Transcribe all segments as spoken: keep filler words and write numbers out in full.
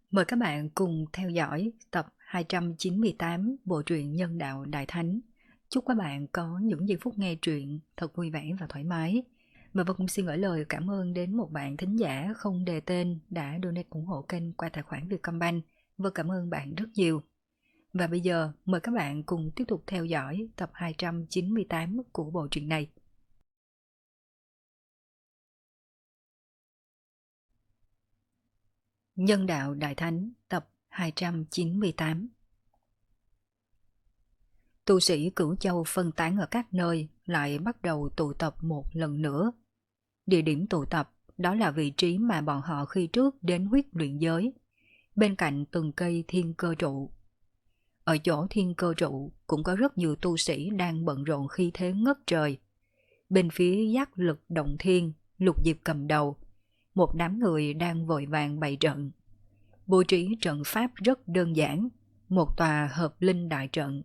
Mời các bạn cùng theo dõi tập hai trăm chín mươi tám bộ truyện Nhân đạo Đại Thánh. Chúc các bạn có những giây phút nghe truyện thật vui vẻ và thoải mái. Và Vân cũng xin gửi lời cảm ơn đến một bạn thính giả không đề tên đã donate ủng hộ kênh qua tài khoản Vietcombank. Vân cảm ơn bạn rất nhiều. Và bây giờ mời các bạn cùng tiếp tục theo dõi tập hai trăm chín mươi tám của bộ truyện này. Nhân đạo Đại Thánh tập hai trăm chín mươi tám. Tu sĩ Cửu Châu phân tán ở các nơi lại bắt đầu tụ tập một lần nữa. Địa điểm tụ tập đó là vị trí mà bọn họ khi trước đến huyết luyện giới, bên cạnh từng cây thiên cơ trụ. Ở chỗ thiên cơ trụ cũng có rất nhiều tu sĩ đang bận rộn khí thế ngất trời. Bên phía giác lực động thiên, Lục Diệp cầm đầu, một đám người đang vội vàng bày trận. Bố trí trận pháp rất đơn giản, một tòa hợp linh đại trận.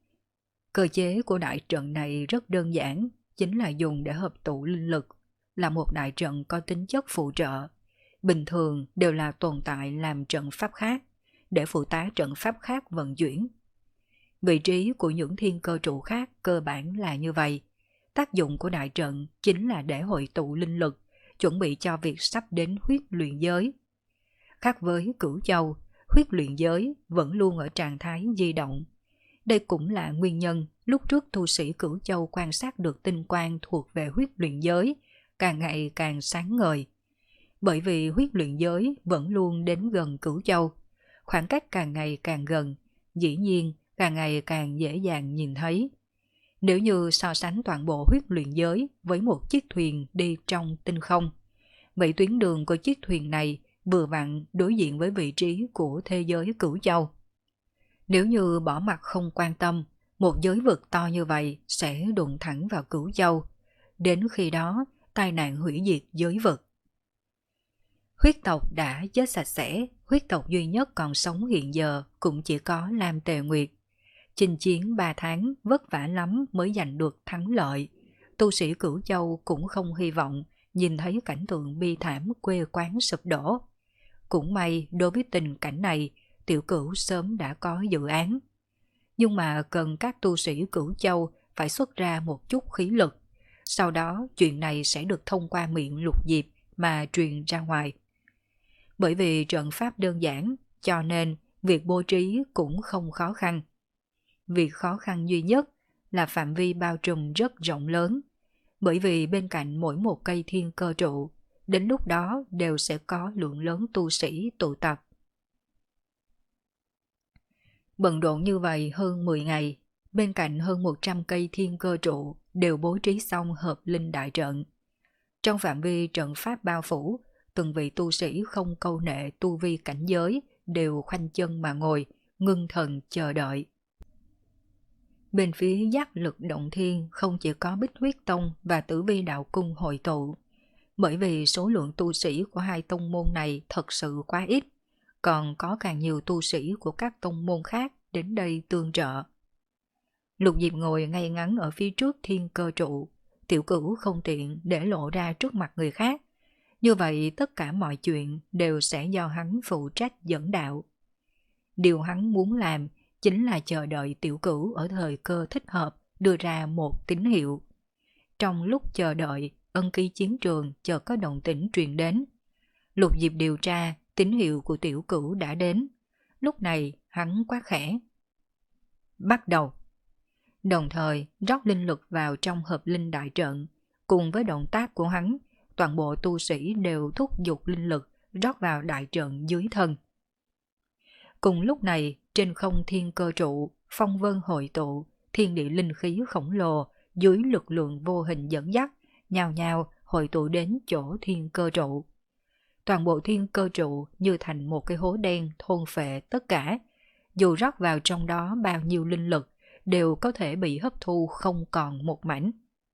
Cơ chế của đại trận này rất đơn giản, chính là dùng để hợp tụ linh lực, là một đại trận có tính chất phụ trợ. Bình thường đều là tồn tại làm trận pháp khác, để phụ tá trận pháp khác vận chuyển. Vị trí của những thiên cơ trụ khác cơ bản là như vậy. Tác dụng của đại trận chính là để hội tụ linh lực, chuẩn bị cho việc sắp đến huyết luyện giới. Khác với Cửu Châu, huyết luyện giới vẫn luôn ở trạng thái di động. Đây cũng là nguyên nhân lúc trước tu sĩ Cửu Châu quan sát được tinh quang thuộc về huyết luyện giới càng ngày càng sáng ngời. Bởi vì huyết luyện giới vẫn luôn đến gần Cửu Châu, khoảng cách càng ngày càng gần, dĩ nhiên càng ngày càng dễ dàng nhìn thấy. Nếu như so sánh toàn bộ huyết luyện giới với một chiếc thuyền đi trong tinh không, vậy tuyến đường của chiếc thuyền này vừa vặn đối diện với vị trí của thế giới Cửu Châu. Nếu như bỏ mặt không quan tâm, một giới vực to như vậy sẽ đụng thẳng vào Cửu Châu. Đến khi đó, tai nạn hủy diệt giới vực. Huyết tộc đã chết sạch sẽ, huyết tộc duy nhất còn sống hiện giờ cũng chỉ có Lam Tề Nguyệt. Chinh chiến ba tháng vất vả lắm mới giành được thắng lợi. Tu sĩ Cửu Châu cũng không hy vọng nhìn thấy cảnh tượng bi thảm quê quán sụp đổ. Cũng may đối với tình cảnh này, Tiểu Cửu sớm đã có dự án. Nhưng mà cần các tu sĩ Cửu Châu phải xuất ra một chút khí lực. Sau đó chuyện này sẽ được thông qua miệng Lục Diệp mà truyền ra ngoài. Bởi vì trận pháp đơn giản, cho nên việc bố trí cũng không khó khăn. Việc khó khăn duy nhất là phạm vi bao trùm rất rộng lớn. Bởi vì bên cạnh mỗi một cây thiên cơ trụ, đến lúc đó đều sẽ có lượng lớn tu sĩ tụ tập. Bận rộn như vậy hơn mười ngày, bên cạnh hơn một trăm cây thiên cơ trụ đều bố trí xong hợp linh đại trận. Trong phạm vi trận pháp bao phủ, từng vị tu sĩ không câu nệ tu vi cảnh giới đều khoanh chân mà ngồi, ngưng thần chờ đợi. Bên phía giác lực động thiên không chỉ có Bích Huyết Tông và Tử Vi Đạo Cung hội tụ, bởi vì số lượng tu sĩ của hai tông môn này thật sự quá ít, còn có càng nhiều tu sĩ của các tông môn khác đến đây tương trợ. Lục Diệp ngồi ngay ngắn ở phía trước thiên cơ trụ, Tiểu Cửu không tiện để lộ ra trước mặt người khác. Như vậy tất cả mọi chuyện đều sẽ do hắn phụ trách dẫn đạo. Điều hắn muốn làm chính là chờ đợi Tiểu Cửu ở thời cơ thích hợp đưa ra một tín hiệu. Trong lúc chờ đợi, ân ký chiến trường chợt có động tĩnh truyền đến. Lục Diệp điều tra, tín hiệu của Tiểu Cửu đã đến. Lúc này hắn quát khẽ: bắt đầu. Đồng thời rót linh lực vào trong hợp linh đại trận. Cùng với động tác của hắn, toàn bộ tu sĩ đều thúc giục linh lực rót vào đại trận dưới thân. Cùng lúc này, trên không thiên cơ trụ, phong vân hội tụ, thiên địa linh khí khổng lồ dưới lực lượng vô hình dẫn dắt, nhào nhào hội tụ đến chỗ thiên cơ trụ. Toàn bộ thiên cơ trụ như thành một cái hố đen thôn phệ tất cả. Dù rót vào trong đó bao nhiêu linh lực, đều có thể bị hấp thu không còn một mảnh.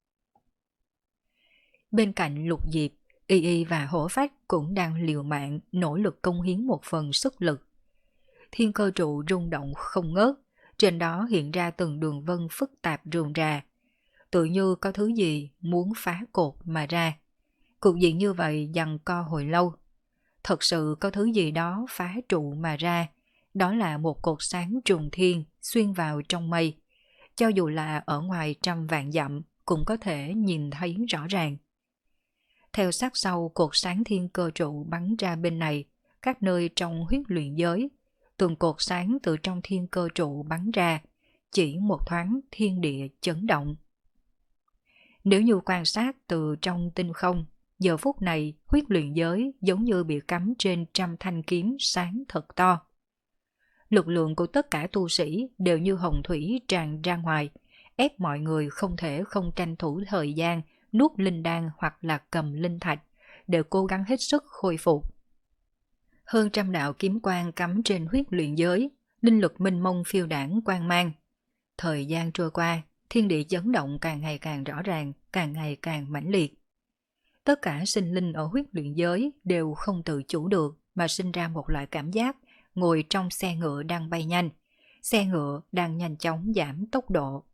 Bên cạnh Lục Diệp, Y Y và Hổ Phách cũng đang liều mạng nỗ lực công hiến một phần sức lực. Thiên cơ trụ rung động không ngớt, trên đó hiện ra từng đường vân phức tạp rườm rà, tự như có thứ gì muốn phá cột mà ra. Cục diện như vậy giằng co hồi lâu. Thật sự có thứ gì đó phá trụ mà ra, đó là một cột sáng trùng thiên xuyên vào trong mây. Cho dù là ở ngoài trăm vạn dặm cũng có thể nhìn thấy rõ ràng. Theo sát sau cột sáng thiên cơ trụ bắn ra bên này, các nơi trong huyết luyện giới, từng cột sáng từ trong thiên cơ trụ bắn ra, chỉ một thoáng thiên địa chấn động. Nếu như quan sát từ trong tinh không, giờ phút này huyết luyện giới giống như bị cắm trên trăm thanh kiếm sáng thật to. Lực lượng của tất cả tu sĩ đều như hồng thủy tràn ra ngoài, ép mọi người không thể không tranh thủ thời gian nuốt linh đan hoặc là cầm linh thạch, đều cố gắng hết sức khôi phục. Hơn trăm đạo kiếm quang cắm trên huyết luyện giới, linh lực minh mông phiêu đảng quang mang. Thời gian trôi qua, thiên địa chấn động càng ngày càng rõ ràng, càng ngày càng mãnh liệt. Tất cả sinh linh ở huyết luyện giới đều không tự chủ được mà sinh ra một loại cảm giác ngồi trong xe ngựa đang bay nhanh, xe ngựa đang nhanh chóng giảm tốc độ.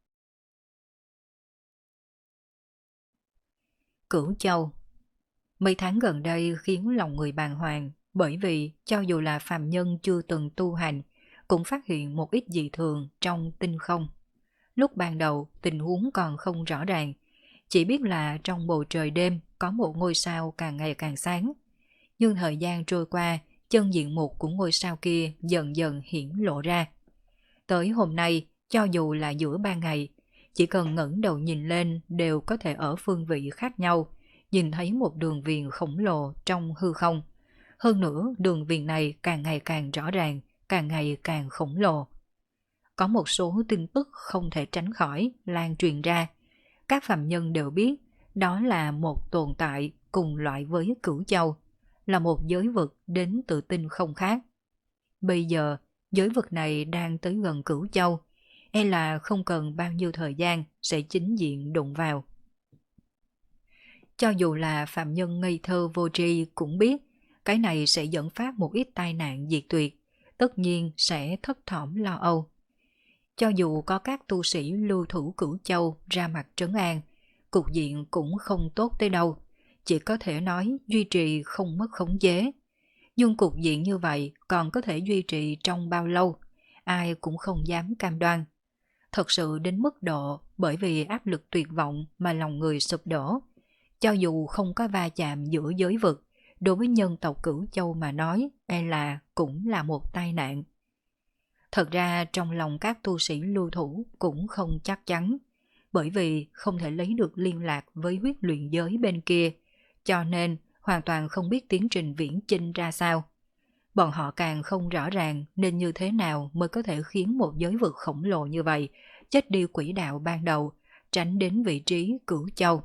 Cửu Châu. Mấy tháng gần đây khiến lòng người bàng hoàng, bởi vì cho dù là phàm nhân chưa từng tu hành, cũng phát hiện một ít dị thường trong tinh không. Lúc ban đầu tình huống còn không rõ ràng, chỉ biết là trong bầu trời đêm có một ngôi sao càng ngày càng sáng. Nhưng thời gian trôi qua, chân diện mục của ngôi sao kia dần dần hiển lộ ra. Tới hôm nay, cho dù là giữa ban ngày, chỉ cần ngẩng đầu nhìn lên đều có thể ở phương vị khác nhau, nhìn thấy một đường viền khổng lồ trong hư không. Hơn nữa, đường viền này càng ngày càng rõ ràng, càng ngày càng khổng lồ. Có một số tin tức không thể tránh khỏi lan truyền ra. Các phàm nhân đều biết đó là một tồn tại cùng loại với Cửu Châu, là một giới vực đến từ tinh không khác. Bây giờ, giới vực này đang tới gần Cửu Châu, e là không cần bao nhiêu thời gian sẽ chính diện đụng vào. Cho dù là phàm nhân ngây thơ vô tri cũng biết cái này sẽ dẫn phát một ít tai nạn diệt tuyệt, tất nhiên sẽ thấp thỏm lo âu. Cho dù có các tu sĩ lưu thủ Cửu Châu ra mặt trấn an, cục diện cũng không tốt tới đâu, chỉ có thể nói duy trì không mất khống chế. Nhưng cục diện như vậy còn có thể duy trì trong bao lâu, ai cũng không dám cam đoan. Thật sự đến mức độ bởi vì áp lực tuyệt vọng mà lòng người sụp đổ. Cho dù không có va chạm giữa giới vực, đối với nhân tộc Cửu Châu mà nói, e là cũng là một tai nạn. Thật ra trong lòng các tu sĩ lưu thủ cũng không chắc chắn, bởi vì không thể lấy được liên lạc với huyết luyện giới bên kia, cho nên hoàn toàn không biết tiến trình viễn chinh ra sao. Bọn họ càng không rõ ràng nên như thế nào mới có thể khiến một giới vực khổng lồ như vậy chết đi quỹ đạo ban đầu, tránh đến vị trí Cửu Châu.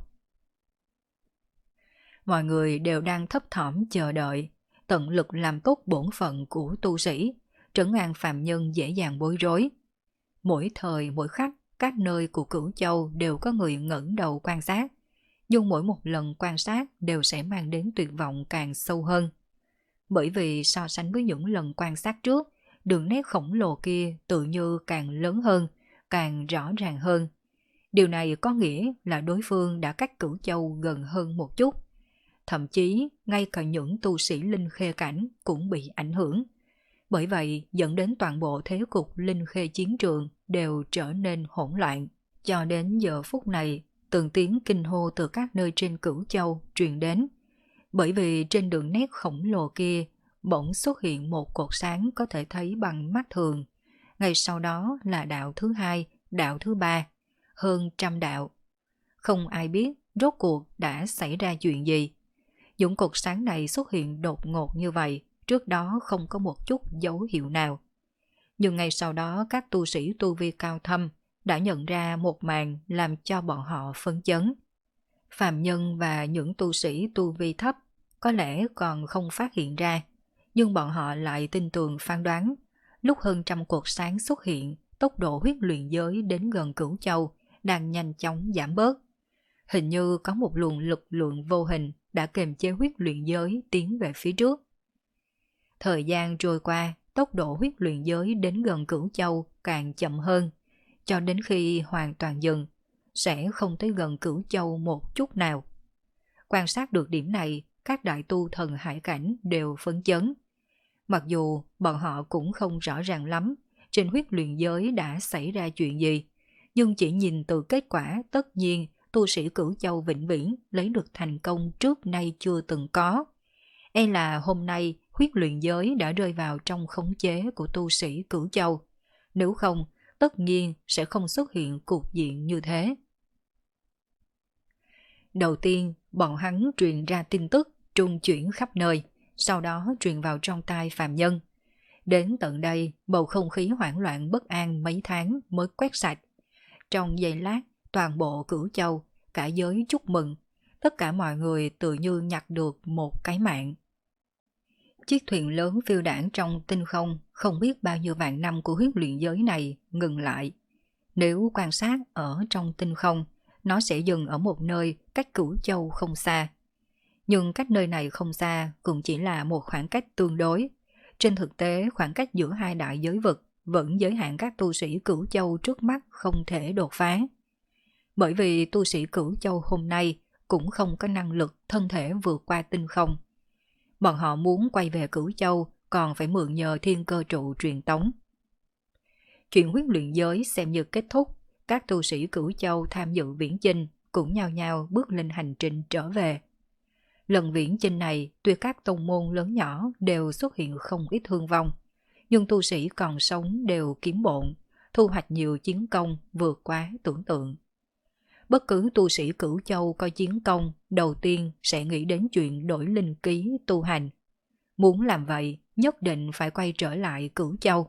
Mọi người đều đang thấp thỏm chờ đợi, tận lực làm tốt bổn phận của tu sĩ, trấn an phàm nhân dễ dàng bối rối. Mỗi thời mỗi khắc, các nơi của Cửu Châu đều có người ngẩng đầu quan sát, nhưng mỗi một lần quan sát đều sẽ mang đến tuyệt vọng càng sâu hơn. Bởi vì so sánh với những lần quan sát trước, đường nét khổng lồ kia tự như càng lớn hơn, càng rõ ràng hơn. Điều này có nghĩa là đối phương đã cách Cửu Châu gần hơn một chút. Thậm chí, ngay cả những tu sĩ linh khê cảnh cũng bị ảnh hưởng. Bởi vậy, dẫn đến toàn bộ thế cục linh khê chiến trường đều trở nên hỗn loạn. Cho đến giờ phút này, từng tiếng kinh hô từ các nơi trên Cửu Châu truyền đến. Bởi vì trên đường nét khổng lồ kia, bỗng xuất hiện một cột sáng có thể thấy bằng mắt thường. Ngay sau đó là đạo thứ hai, đạo thứ ba, hơn trăm đạo. Không ai biết rốt cuộc đã xảy ra chuyện gì. Những cột sáng này xuất hiện đột ngột như vậy, trước đó không có một chút dấu hiệu nào. Nhưng ngay sau đó các tu sĩ tu vi cao thâm đã nhận ra một màn làm cho bọn họ phấn chấn. Phàm nhân và những tu sĩ tu vi thấp có lẽ còn không phát hiện ra, nhưng bọn họ lại tin tưởng phán đoán. Lúc hơn trăm cột sáng xuất hiện, tốc độ huyết luyện giới đến gần Cửu Châu đang nhanh chóng giảm bớt. Hình như có một luồng lực lượng vô hình đã kềm chế huyết luyện giới tiến về phía trước. Thời gian trôi qua, tốc độ huyết luyện giới đến gần Cửu Châu càng chậm hơn, cho đến khi hoàn toàn dừng, sẽ không tới gần Cửu Châu một chút nào. Quan sát được điểm này, các đại tu thần hải cảnh đều phấn chấn. Mặc dù bọn họ cũng không rõ ràng lắm trên huyết luyện giới đã xảy ra chuyện gì, nhưng chỉ nhìn từ kết quả tất nhiên tu sĩ Cửu Châu vĩnh viễn lấy được thành công trước nay chưa từng có. E là hôm nay huyết luyện giới đã rơi vào trong khống chế của tu sĩ Cửu Châu. Nếu không, tất nhiên sẽ không xuất hiện cục diện như thế. Đầu tiên, bọn hắn truyền ra tin tức trung chuyển khắp nơi, sau đó truyền vào trong tai phàm nhân. Đến tận đây, bầu không khí hoảng loạn bất an mấy tháng mới quét sạch. Trong giây lát, toàn bộ Cửu Châu, cả giới chúc mừng, tất cả mọi người tự như nhặt được một cái mạng. Chiếc thuyền lớn phiêu đảng trong tinh không không biết bao nhiêu vạn năm của huyết luyện giới này ngừng lại. Nếu quan sát ở trong tinh không, nó sẽ dừng ở một nơi cách Cửu Châu không xa. Nhưng cách nơi này không xa cũng chỉ là một khoảng cách tương đối. Trên thực tế, khoảng cách giữa hai đại giới vực vẫn giới hạn các tu sĩ Cửu Châu trước mắt không thể đột phá. Bởi vì tu sĩ Cửu Châu hôm nay cũng không có năng lực thân thể vượt qua tinh không. Bọn họ muốn quay về Cửu Châu còn phải mượn nhờ thiên cơ trụ truyền tống. Chuyện huyết luyện giới xem như kết thúc, các tu sĩ Cửu Châu tham dự viễn chinh cũng nhao nhao bước lên hành trình trở về. Lần viễn chinh này, tuy các tông môn lớn nhỏ đều xuất hiện không ít thương vong, nhưng tu sĩ còn sống đều kiếm bộn, thu hoạch nhiều chiến công vượt quá tưởng tượng. Bất cứ tu sĩ Cửu Châu có chiến công, đầu tiên sẽ nghĩ đến chuyện đổi linh ký tu hành. Muốn làm vậy, nhất định phải quay trở lại Cửu Châu.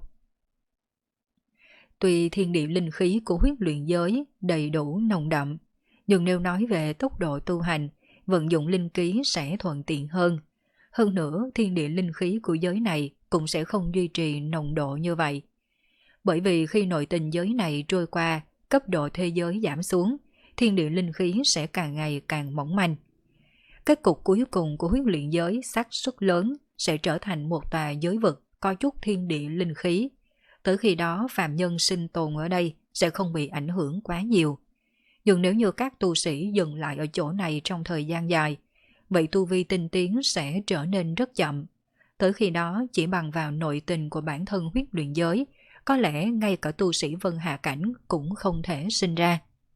Tuy thiên địa linh khí của huyết luyện giới đầy đủ nồng đậm, nhưng nếu nói về tốc độ tu hành, vận dụng linh ký sẽ thuận tiện hơn. Hơn nữa, thiên địa linh khí của giới này cũng sẽ không duy trì nồng độ như vậy. Bởi vì khi nội tình giới này trôi qua, cấp độ thế giới giảm xuống, thiên địa linh khí sẽ càng ngày càng mỏng manh. Kết cục cuối cùng của huyết luyện giới xác suất lớn sẽ trở thành một tòa giới vực có chút thiên địa linh khí. Tới khi đó phàm nhân sinh tồn ở đây sẽ không bị ảnh hưởng quá nhiều. Nhưng nếu như các tu sĩ dừng lại ở chỗ này trong thời gian dài, vậy tu vi tinh tiến sẽ trở nên rất chậm. Tới khi đó chỉ bằng vào nội tình của bản thân huyết luyện giới, có lẽ ngay cả tu sĩ Vân Hạ Cảnh cũng không thể sinh ra.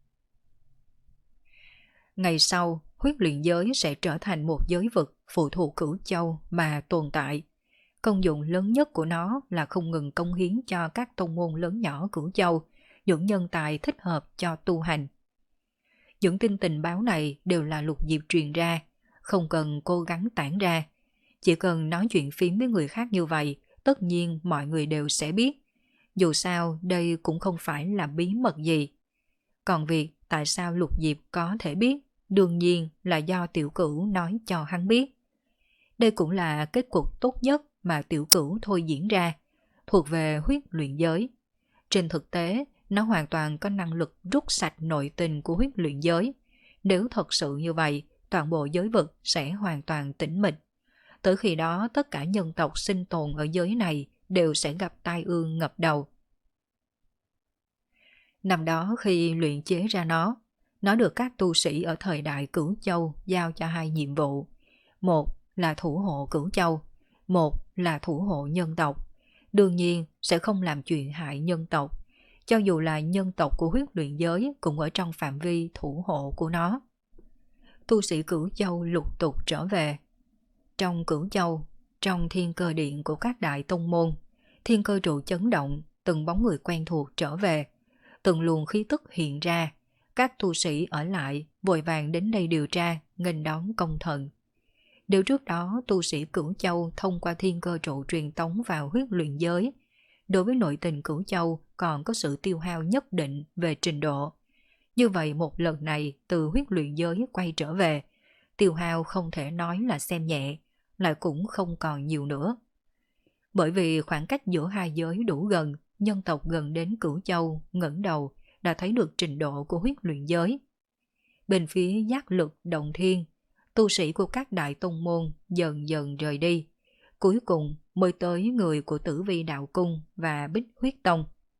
Ngày sau, huyết luyện giới sẽ trở thành một giới vực phụ thuộc Cửu Châu mà tồn tại. Công dụng lớn nhất của nó là không ngừng cống hiến cho các tông môn lớn nhỏ Cửu Châu, những nhân tài thích hợp cho tu hành. Những tin tình báo này đều là Lục Diệp truyền ra, không cần cố gắng tản ra. Chỉ cần nói chuyện phím với người khác như vậy, tất nhiên mọi người đều sẽ biết. Dù sao, đây cũng không phải là bí mật gì. Còn việc tại sao Lục Diệp có thể biết, đương nhiên là do Tiểu Cửu nói cho hắn biết. Đây cũng là kết cục tốt nhất mà Tiểu Cửu thôi diễn ra, thuộc về huyết luyện giới. Trên thực tế, nó hoàn toàn có năng lực rút sạch nội tình của huyết luyện giới. Nếu thật sự như vậy, toàn bộ giới vực sẽ hoàn toàn tĩnh mịch. Tới khi đó, tất cả nhân tộc sinh tồn ở giới này đều sẽ gặp tai ương ngập đầu. Năm đó khi luyện chế ra nó, nó được các tu sĩ ở thời đại Cửu Châu giao cho hai nhiệm vụ. Một là thủ hộ Cửu Châu, một là thủ hộ nhân tộc. Đương nhiên sẽ không làm chuyện hại nhân tộc, cho dù là nhân tộc của huyết luyện giới cũng ở trong phạm vi thủ hộ của nó. Tu sĩ Cửu Châu lục tục trở về. Trong Cửu Châu, trong thiên cơ điện của các đại tông môn, thiên cơ trụ chấn động, từng bóng người quen thuộc trở về, từng luồng khí tức hiện ra. Các tu sĩ ở lại vội vàng đến đây điều tra, nghênh đón công thần. Điều trước đó, tu sĩ Cửu Châu thông qua thiên cơ trụ truyền tống vào huyết luyện giới. Đối với nội tình Cửu Châu còn có sự tiêu hao nhất định về trình độ. Như vậy một lần này từ huyết luyện giới quay trở về, tiêu hao không thể nói là xem nhẹ, lại cũng không còn nhiều nữa. Bởi vì khoảng cách giữa hai giới đủ gần, nhân tộc gần đến Cửu Châu ngẩng đầu đã thấy được trình độ của huyết luyện giới. Bên phía giác lực động thiên, tu sĩ của các đại tông môn dần dần rời đi, cuối cùng mới tới người của Tử Vi Đạo Cung và Bích Huyết Tông.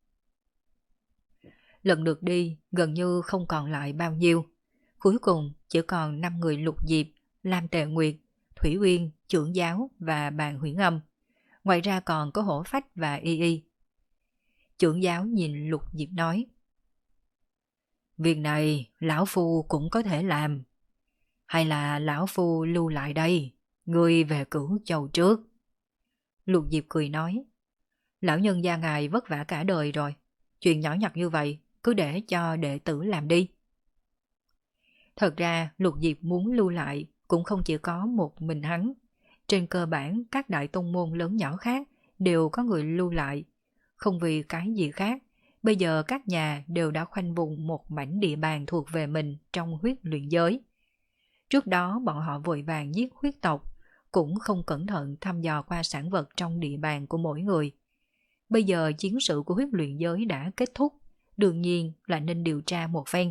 Lần lượt đi gần như không còn lại bao nhiêu, cuối cùng chỉ còn năm người Lục Diệp, Lam Tề Nguyệt, Thủy Uyên, trưởng giáo và bàn huyễn âm. Ngoài ra còn có hổ phách và y y. Trưởng giáo nhìn Lục Diệp nói: Việc này lão phu cũng có thể làm. Hay là lão phu lưu lại đây, ngươi về Cửu Châu trước. Lục Diệp cười nói: Lão nhân gia ngài vất vả cả đời rồi, chuyện nhỏ nhặt như vậy cứ để cho đệ tử làm đi. Thật ra Lục Diệp muốn lưu lại cũng không chỉ có một mình hắn. Trên cơ bản các đại tông môn lớn nhỏ khác đều có người lưu lại. Không vì cái gì khác, bây giờ các nhà đều đã khoanh vùng một mảnh địa bàn thuộc về mình trong huyết luyện giới. Trước đó bọn họ vội vàng giết huyết tộc, cũng không cẩn thận thăm dò qua sản vật trong địa bàn của mỗi người. Bây giờ chiến sự của huyết luyện giới đã kết thúc, đương nhiên là nên điều tra một phen.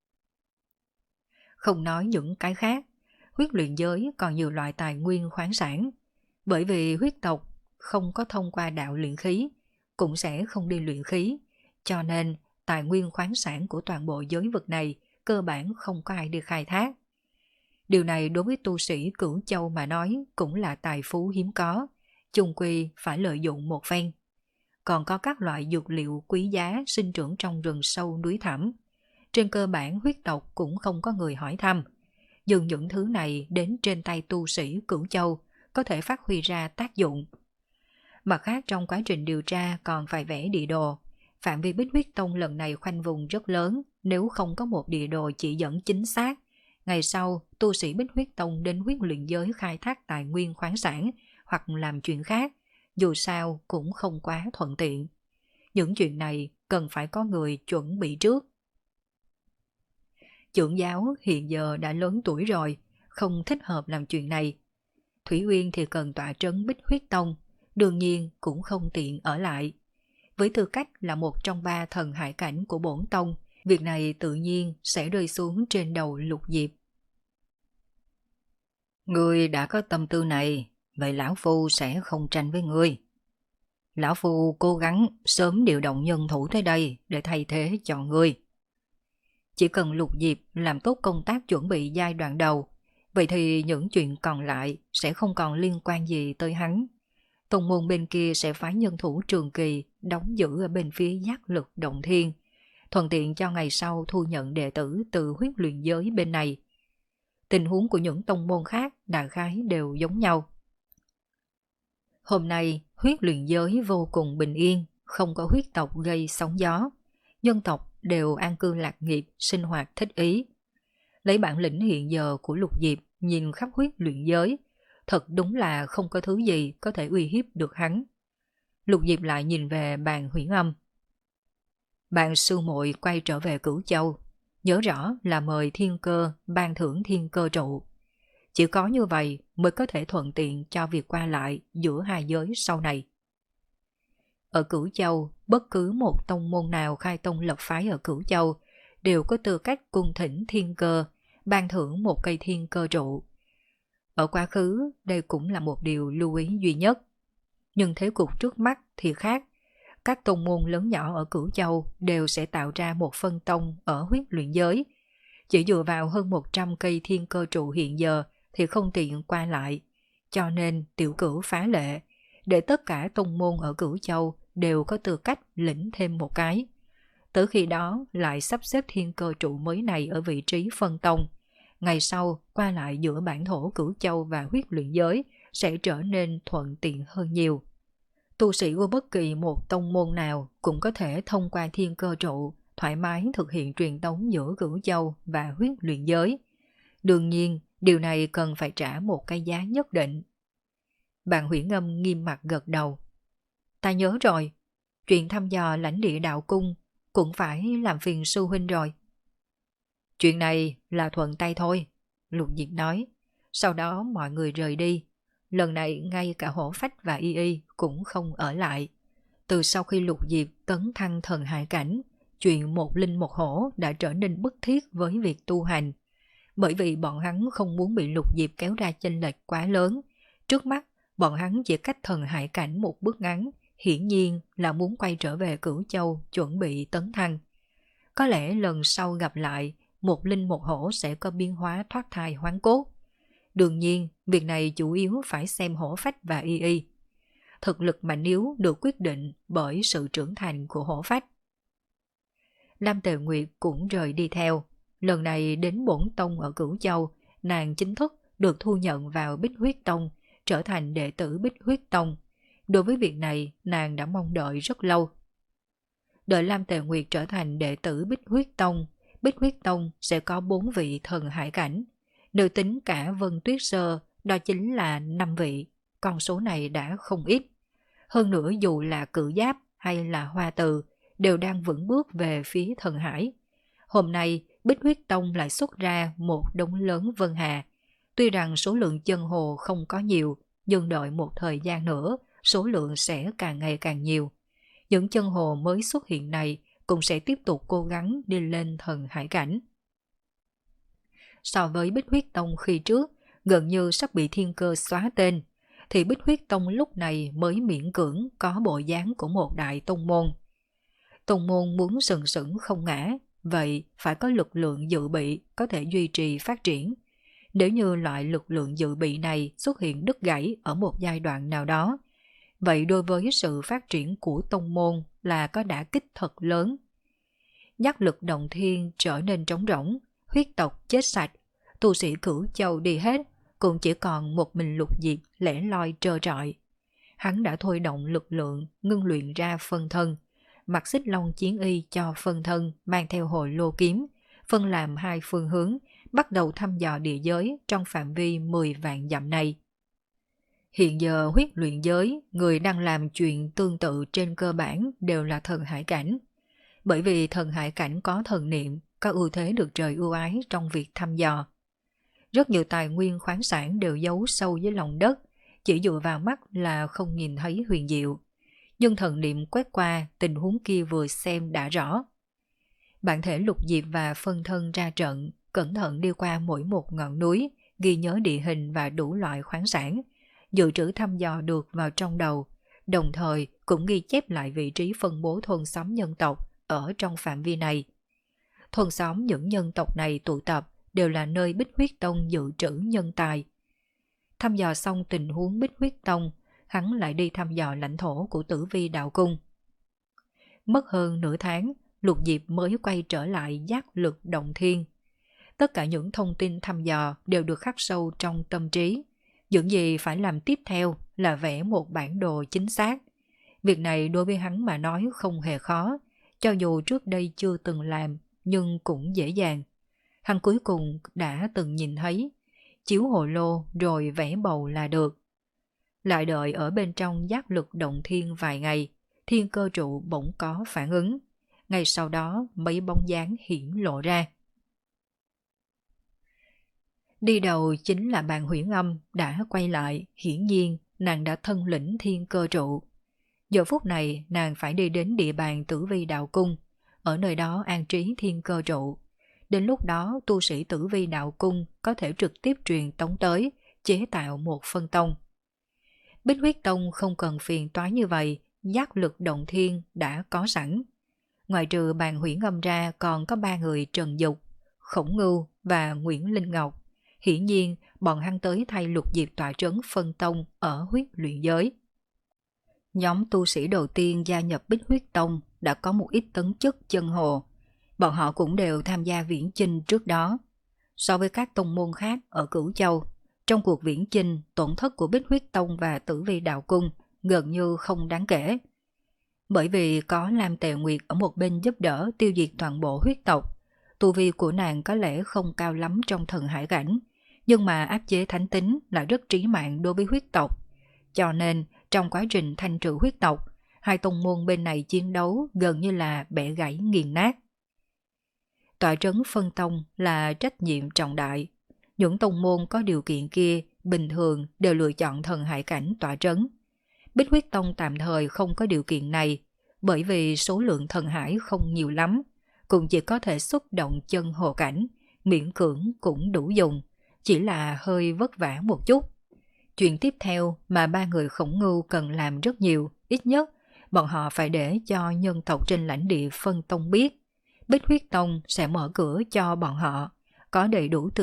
Không nói những cái khác, huyết luyện giới còn nhiều loại tài nguyên khoáng sản. Bởi vì huyết tộc không có thông qua đạo luyện khí, cũng sẽ không đi luyện khí, cho nên tài nguyên khoáng sản của toàn bộ giới vực này cơ bản không có ai đi khai thác. Điều này đối với tu sĩ Cửu Châu mà nói cũng là tài phú hiếm có, chung quy phải lợi dụng một phen. Còn có các loại dược liệu quý giá sinh trưởng trong rừng sâu núi thẳm. Trên cơ bản huyết tộc cũng không có người hỏi thăm. Nhưng những thứ này đến trên tay tu sĩ Cửu Châu có thể phát huy ra tác dụng. Mặt khác trong quá trình điều tra còn phải vẽ địa đồ. Phạm vi Bích Huyết Tông lần này khoanh vùng rất lớn, nếu không có một địa đồ chỉ dẫn chính xác. Ngày sau, tu sĩ Bích Huyết Tông đến huyết luyện giới khai thác tài nguyên khoáng sản hoặc làm chuyện khác, dù sao cũng không quá thuận tiện. Những chuyện này cần phải có người chuẩn bị trước. Trưởng giáo hiện giờ đã lớn tuổi rồi, không thích hợp làm chuyện này. Thủy Uyên thì cần tọa trấn Bích Huyết Tông, đương nhiên cũng không tiện ở lại. Với tư cách là một trong ba thần hải cảnh của bổn tông, việc này tự nhiên sẽ rơi xuống trên đầu Lục Diệp. Ngươi đã có tâm tư này, vậy lão phu sẽ không tranh với ngươi. Lão phu cố gắng sớm điều động nhân thủ tới đây để thay thế cho ngươi. Chỉ cần Lục Diệp làm tốt công tác chuẩn bị giai đoạn đầu, vậy thì những chuyện còn lại sẽ không còn liên quan gì tới hắn. Tông môn bên kia sẽ phái nhân thủ trường kỳ đóng giữ ở bên phía giác lực động thiên, thuận tiện cho ngày sau thu nhận đệ tử từ huyết luyện giới bên này. Tình huống của những tông môn khác đại khái đều giống nhau. Hôm nay huyết luyện giới vô cùng bình yên, không có huyết tộc gây sóng gió. Dân tộc đều an cư lạc nghiệp, sinh hoạt thích ý. Lấy bản lĩnh hiện giờ của Lục Diệp nhìn khắp huyết luyện giới, thật đúng là không có thứ gì có thể uy hiếp được hắn. Lục Diệp lại nhìn về bàn huyễn âm. Bạn sư muội quay trở về Cửu Châu, nhớ rõ là mời thiên cơ ban thưởng thiên cơ trụ. Chỉ có như vậy mới có thể thuận tiện cho việc qua lại giữa hai giới sau này. Ở Cửu Châu, bất cứ một tông môn nào khai tông lập phái ở Cửu Châu đều có tư cách cung thỉnh thiên cơ, ban thưởng một cây thiên cơ trụ. Ở quá khứ, đây cũng là một điều lưu ý duy nhất. Nhưng thế cục trước mắt thì khác. Các tông môn lớn nhỏ ở Cửu Châu đều sẽ tạo ra một phân tông ở huyết luyện giới. Chỉ dựa vào hơn một trăm cây thiên cơ trụ hiện giờ thì không tiện qua lại. Cho nên tiểu cửu phá lệ, để tất cả tông môn ở Cửu Châu đều có tư cách lĩnh thêm một cái. Tới khi đó lại sắp xếp thiên cơ trụ mới này ở vị trí phân tông. Ngày sau qua lại giữa bản thổ Cửu Châu và huyết luyện giới sẽ trở nên thuận tiện hơn nhiều. Tu sĩ của bất kỳ một tông môn nào cũng có thể thông qua thiên cơ trụ thoải mái thực hiện truyền tống giữa Cửu Châu và huyết luyện giới. Đương nhiên, điều này cần phải trả một cái giá nhất định. Bạn Huyễn Âm nghiêm mặt gật đầu. Ta nhớ rồi, chuyện thăm dò lãnh địa đạo cung cũng phải làm phiền sư huynh rồi. Chuyện này là thuận tay thôi, Lục Diệp nói. Sau đó mọi người rời đi. Lần này ngay cả hổ phách và y y cũng không ở lại. Từ sau khi Lục Diệp tấn thăng thần hải cảnh, chuyện một linh một hổ đã trở nên bức thiết với việc tu hành. Bởi vì bọn hắn không muốn bị Lục Diệp kéo ra chênh lệch quá lớn. Trước mắt, bọn hắn chỉ cách thần hải cảnh một bước ngắn, hiển nhiên là muốn quay trở về Cửu Châu chuẩn bị tấn thăng. Có lẽ lần sau gặp lại, một linh một hổ sẽ có biến hóa thoát thai hoán cốt. Đương nhiên, việc này chủ yếu phải xem hổ phách và y y. Thực lực mạnh yếu được quyết định bởi sự trưởng thành của hổ phách. Lam Tề Nguyệt cũng rời đi theo. Lần này đến Bổn Tông ở Cửu Châu, nàng chính thức được thu nhận vào Bích Huyết Tông, trở thành đệ tử Bích Huyết Tông. Đối với việc này, nàng đã mong đợi rất lâu. Đợi Lam Tề Nguyệt trở thành đệ tử Bích Huyết Tông, Bích Huyết Tông sẽ có bốn vị thần hải cảnh. Nếu tính cả Vân Tuyết Sơ, đó chính là năm vị. Con số này đã không ít. Hơn nữa dù là Cự Giáp hay là Hoa Từ đều đang vững bước về phía thần hải. Hôm nay, Bích Huyết Tông lại xuất ra một đống lớn Vân Hà. Tuy rằng số lượng chân hồ không có nhiều, nhưng đợi một thời gian nữa, số lượng sẽ càng ngày càng nhiều. Những chân hồ mới xuất hiện này cũng sẽ tiếp tục cố gắng đi lên thần hải cảnh. So với Bích Huyết Tông khi trước, gần như sắp bị thiên cơ xóa tên, thì Bích Huyết Tông lúc này mới miễn cưỡng có bộ dáng của một đại tông môn. Tông môn muốn sừng sững không ngã, vậy phải có lực lượng dự bị có thể duy trì phát triển. Nếu như loại lực lượng dự bị này xuất hiện đứt gãy ở một giai đoạn nào đó, vậy đối với sự phát triển của tông môn là có đả kích thật lớn. Giác lực động thiên trở nên trống rỗng, huyết tộc chết sạch, tu sĩ Cửu Châu đi hết, cũng chỉ còn một mình Lục Diệp lẻ loi trơ trọi. Hắn đã thôi động lực lượng ngưng luyện ra phân thân, mặc xích long chiến y cho phân thân mang theo hồi lô kiếm, phân làm hai phương hướng, bắt đầu thăm dò địa giới trong phạm vi mười vạn dặm này. Hiện giờ huyết luyện giới, người đang làm chuyện tương tự trên cơ bản đều là thần hải cảnh. Bởi vì thần hải cảnh có thần niệm, có ưu thế được trời ưu ái trong việc thăm dò. Rất nhiều tài nguyên khoáng sản đều giấu sâu dưới lòng đất, chỉ dựa vào mắt là không nhìn thấy huyền diệu. Nhưng thần niệm quét qua, tình huống kia vừa xem đã rõ. Bản thể Lục Diệp và phân thân ra trận, cẩn thận đi qua mỗi một ngọn núi, ghi nhớ địa hình và đủ loại khoáng sản, dự trữ thăm dò được vào trong đầu, đồng thời cũng ghi chép lại vị trí phân bố thôn xóm nhân tộc ở trong phạm vi này. Thôn xóm những nhân tộc này tụ tập đều là nơi Bích Huyết Tông dự trữ nhân tài. Thăm dò xong tình huống Bích Huyết Tông, hắn lại đi thăm dò lãnh thổ của Tử Vi Đạo Cung. Mất hơn nửa tháng, Lục Diệp mới quay trở lại giác lực động thiên. Tất cả những thông tin thăm dò đều được khắc sâu trong tâm trí. Những gì phải làm tiếp theo là vẽ một bản đồ chính xác. Việc này đối với hắn mà nói không hề khó, cho dù trước đây chưa từng làm, nhưng cũng dễ dàng. Hắn cuối cùng đã từng nhìn thấy, chiếu hồ lô rồi vẽ bầu là được. Lại đợi ở bên trong giác lực động thiên vài ngày, thiên cơ trụ bỗng có phản ứng. Ngay sau đó mấy bóng dáng hiển lộ ra. Đi đầu chính là Bàn Huyễn Âm đã quay lại, hiển nhiên nàng đã thân lĩnh thiên cơ trụ. Giờ phút này nàng phải đi đến địa bàn Tử Vi Đạo Cung, ở nơi đó an trí thiên cơ trụ. Đến lúc đó tu sĩ Tử Vi Đạo Cung có thể trực tiếp truyền tống tới, chế tạo một phân tông. Bích Huyết Tông không cần phiền toái như vậy, giác lực động thiên đã có sẵn. Ngoài trừ Bàn Huyễn Âm ra còn có ba người Trần Dục, Khổng Ngưu và Nguyễn Linh Ngọc. Hiển nhiên bọn hắn tới thay Lục Diệp tọa trấn phân tông ở huyết luyện giới. Nhóm tu sĩ đầu tiên gia nhập Bích Huyết Tông đã có một ít tấn chức chân hồ. Bọn họ cũng đều tham gia viễn chinh trước đó. So với các tông môn khác ở Cửu Châu, trong cuộc viễn chinh, tổn thất của Bích Huyết Tông và Tử Vi Đạo Cung gần như không đáng kể. Bởi vì có Lam Tề Nguyệt ở một bên giúp đỡ tiêu diệt toàn bộ huyết tộc, tu vi của nàng có lẽ không cao lắm trong thần hải cảnh, nhưng mà áp chế thánh tính là rất trí mạng đối với huyết tộc. Cho nên, trong quá trình thanh trừ huyết tộc, hai tông môn bên này chiến đấu gần như là bẻ gãy nghiền nát. Tọa trấn phân tông là trách nhiệm trọng đại. Những tông môn có điều kiện kia bình thường đều lựa chọn thần hải cảnh tọa trấn. Bích Huyết Tông tạm thời không có điều kiện này, bởi vì số lượng thần hải không nhiều lắm, cũng chỉ có thể xuất động chân hồ cảnh, miễn cưỡng cũng đủ dùng, chỉ là hơi vất vả một chút. Chuyện tiếp theo mà ba người Khổng Ngưu cần làm rất nhiều, ít nhất bọn họ phải để cho nhân tộc trên lãnh địa phân tông biết. Bích Huyết Tông sẽ mở cửa cho bọn họ, có đầy đủ tư chất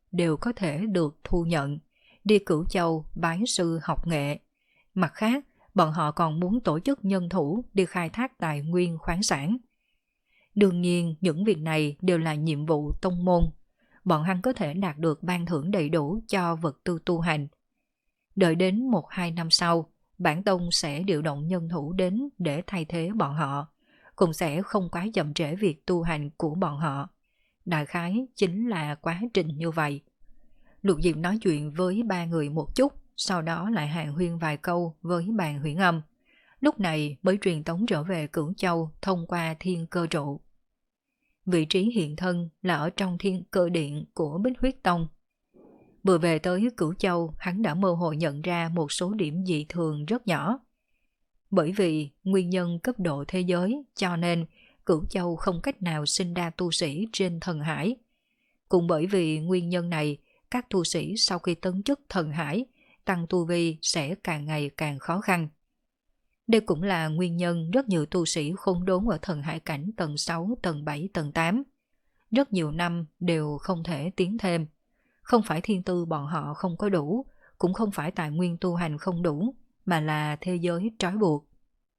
đều có thể được thu nhận, đi Cửu Châu bái sư học nghệ. Mặt khác, bọn họ còn muốn tổ chức nhân thủ đi khai thác tài nguyên khoáng sản. Đương nhiên, những việc này đều là nhiệm vụ tông môn. Bọn hắn có thể đạt được ban thưởng đầy đủ cho vật tư tu hành. Đợi đến một hai năm sau, bản tông sẽ điều động nhân thủ đến để thay thế bọn họ, cũng sẽ không quá chậm trễ việc tu hành của bọn họ. Đại khái chính là quá trình như vậy. Lục Diệp nói chuyện với ba người một chút, sau đó lại hàn huyên vài câu với bàn Huyễn Âm. Lúc này mới truyền tống trở về Cửu Châu thông qua thiên cơ trụ. Vị trí hiện thân là ở trong thiên cơ điện của Bích Huyết Tông. Vừa về tới Cửu Châu, hắn đã mơ hồ nhận ra một số điểm dị thường rất nhỏ. Bởi vì nguyên nhân cấp độ thế giới, cho nên Cửu Châu không cách nào sinh ra tu sĩ trên thần hải. Cũng bởi vì nguyên nhân này, các tu sĩ sau khi tấn chức thần hải, tăng tu vi sẽ càng ngày càng khó khăn. Đây cũng là nguyên nhân rất nhiều tu sĩ khốn đốn ở thần hải cảnh tầng sáu, tầng bảy, tầng tám. Rất nhiều năm đều không thể tiến thêm. Không phải thiên tư bọn họ không có đủ, cũng không phải tài nguyên tu hành không đủ, mà là thế giới trói buộc.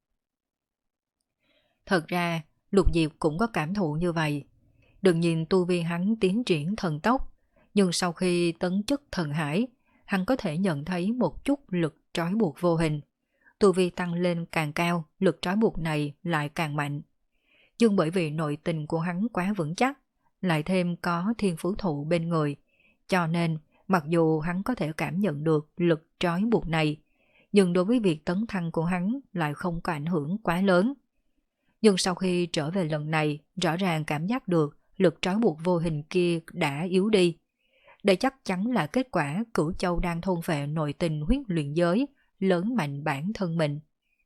Thật ra, Lục Diệp cũng có cảm thụ như vậy. Đừng nhìn tu vi hắn tiến triển thần tốc, nhưng sau khi tấn chức thần hải, hắn có thể nhận thấy một chút lực trói buộc vô hình. Tu vi tăng lên càng cao, lực trói buộc này lại càng mạnh. Nhưng bởi vì nội tình của hắn quá vững chắc, lại thêm có thiên phú thụ bên người, cho nên mặc dù hắn có thể cảm nhận được lực trói buộc này, nhưng đối với việc tấn thăng của hắn lại không có ảnh hưởng quá lớn. Nhưng sau khi trở về lần này, rõ ràng cảm giác được lực trói buộc vô hình kia đã yếu đi. Đây chắc chắn là kết quả Cửu Châu đang thôn phệ nội tình huyết luyện giới, lớn mạnh bản thân mình.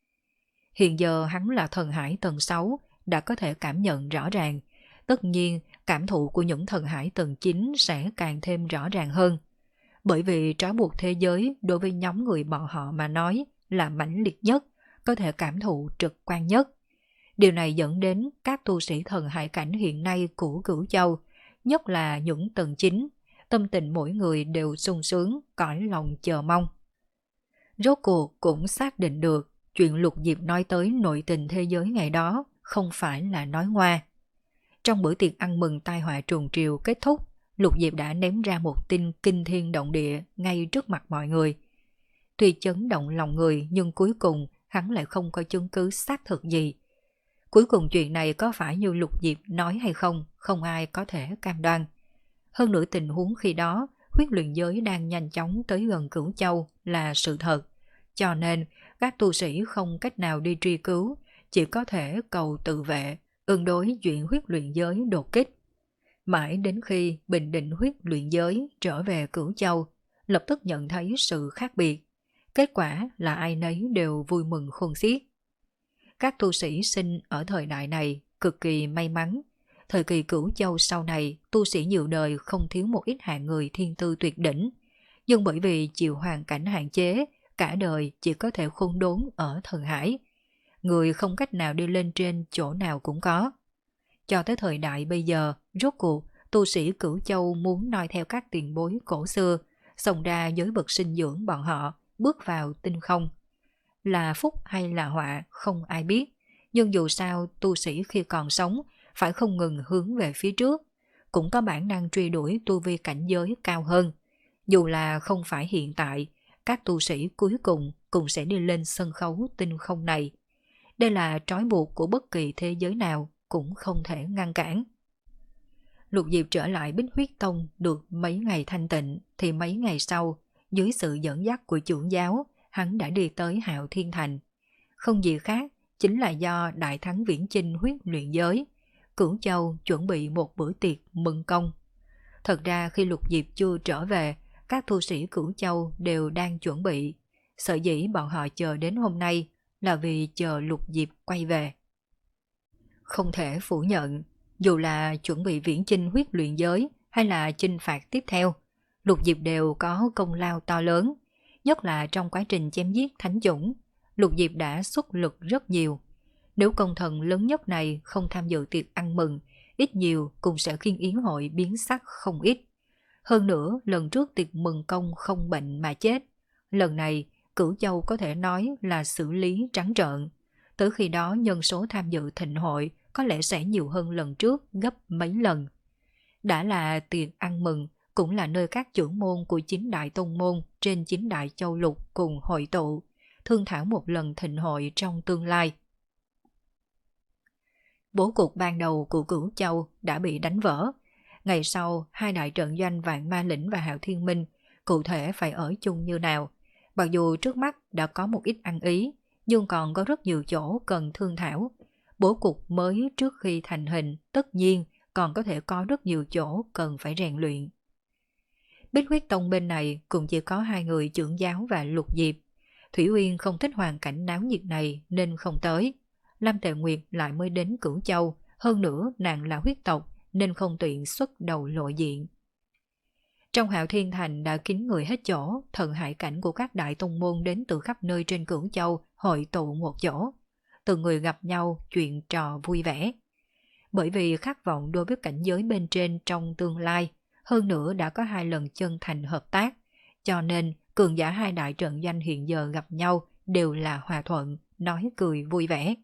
Hiện giờ hắn là thần hải tầng sáu, đã có thể cảm nhận rõ ràng. Tất nhiên, cảm thụ của những thần hải tầng chín sẽ càng thêm rõ ràng hơn. Bởi vì trói buộc thế giới đối với nhóm người bọn họ mà nói là mãnh liệt nhất, có thể cảm thụ trực quan nhất. Điều này dẫn đến các tu sĩ thần hải cảnh hiện nay của Cửu Châu, nhất là những tầng chín, tâm tình mỗi người đều sung sướng, cõi lòng chờ mong. Rốt cuộc cũng xác định được chuyện Lục Diệp nói tới nội tình thế giới ngày đó không phải là nói ngoa. Trong bữa tiệc ăn mừng tai họa trùng triều kết thúc, Lục Diệp đã ném ra một tin kinh thiên động địa ngay trước mặt mọi người. Tuy chấn động lòng người nhưng cuối cùng hắn lại không có chứng cứ xác thực gì. Cuối cùng chuyện này có phải như Lục Diệp nói hay không, không ai có thể cam đoan. Hơn nữa tình huống khi đó, huyết luyện giới đang nhanh chóng tới gần Cửu Châu là sự thật. Cho nên, các tu sĩ không cách nào đi truy cứu, chỉ có thể cầu tự vệ, ứng đối chuyện huyết luyện giới đột kích. Mãi đến khi Bình Định huyết luyện giới trở về Cửu Châu, lập tức nhận thấy sự khác biệt. Kết quả là ai nấy đều vui mừng khôn xiết. Các tu sĩ sinh ở thời đại này cực kỳ may mắn. Thời kỳ Cửu Châu sau này, tu sĩ nhiều đời không thiếu một ít hạng người thiên tư tuyệt đỉnh. Nhưng bởi vì chịu hoàn cảnh hạn chế, cả đời chỉ có thể khôn đốn ở thần hải. Người không cách nào đi lên trên chỗ nào cũng có. Cho tới thời đại bây giờ, rốt cuộc, tu sĩ Cửu Châu muốn noi theo các tiền bối cổ xưa, xông ra giới vực sinh dưỡng bọn họ, bước vào tinh không. Là phúc hay là họa không ai biết, nhưng dù sao tu sĩ khi còn sống phải không ngừng hướng về phía trước, cũng có bản năng truy đuổi tu vi cảnh giới cao hơn. Dù là không phải hiện tại, các tu sĩ cuối cùng cũng sẽ đi lên sân khấu tinh không này. Đây là trói buộc của bất kỳ thế giới nào cũng không thể ngăn cản. Lục Diệp trở lại Bích Huyết Tông được mấy ngày thanh tịnh, thì mấy ngày sau, dưới sự dẫn dắt của trưởng giáo, hắn đã đi tới Hạo Thiên Thành. Không gì khác, chính là do đại thắng viễn chinh huyết luyện giới, Cửu Châu chuẩn bị một bữa tiệc mừng công. Thật ra khi Lục Diệp chưa trở về, các tu sĩ Cửu Châu đều đang chuẩn bị. Sở dĩ bọn họ chờ đến hôm nay là vì chờ Lục Diệp quay về. Không thể phủ nhận, dù là chuẩn bị viễn chinh huyết luyện giới hay là chinh phạt tiếp theo, Lục Diệp đều có công lao to lớn. Nhất là trong quá trình chém giết thánh chủng, Lục Diệp đã xuất lực rất nhiều. Nếu công thần lớn nhất này không tham dự tiệc ăn mừng, ít nhiều cũng sẽ khiến yến hội biến sắc không ít. Hơn nữa, lần trước tiệc mừng công không bệnh mà chết. Lần này, Cửu Châu có thể nói là xử lý trắng trợn. Tới khi đó nhân số tham dự thịnh hội có lẽ sẽ nhiều hơn lần trước gấp mấy lần. Đã là tiệc ăn mừng, cũng là nơi các trưởng môn của chín đại tông môn trên chín đại châu lục cùng hội tụ, thương thảo một lần thịnh hội trong tương lai. Bố cục ban đầu của Cửu Châu đã bị đánh vỡ. Ngày sau, hai đại trận doanh Vạn Ma Lĩnh và Hạo Thiên Minh cụ thể phải ở chung như nào. Mặc dù trước mắt đã có một ít ăn ý, nhưng còn có rất nhiều chỗ cần thương thảo. Bố cục mới trước khi thành hình tất nhiên còn có thể có rất nhiều chỗ cần phải rèn luyện. Bích Huyết Tông bên này cũng chỉ có hai người trưởng giáo và Lục Diệp. Thủy Uyên không thích hoàn cảnh náo nhiệt này nên không tới. Lâm Tề Nguyệt lại mới đến Cửu Châu, hơn nữa nàng là huyết tộc nên không tiện xuất đầu lộ diện. Trong Hạo Thiên Thành đã kín người hết chỗ, thần hải cảnh của các đại tông môn đến từ khắp nơi trên Cửu Châu hội tụ một chỗ. Từng người gặp nhau, chuyện trò vui vẻ. Bởi vì khát vọng đối với cảnh giới bên trên trong tương lai, hơn nữa đã có hai lần chân thành hợp tác, cho nên cường giả hai đại trận doanh hiện giờ gặp nhau đều là hòa thuận, nói cười vui vẻ.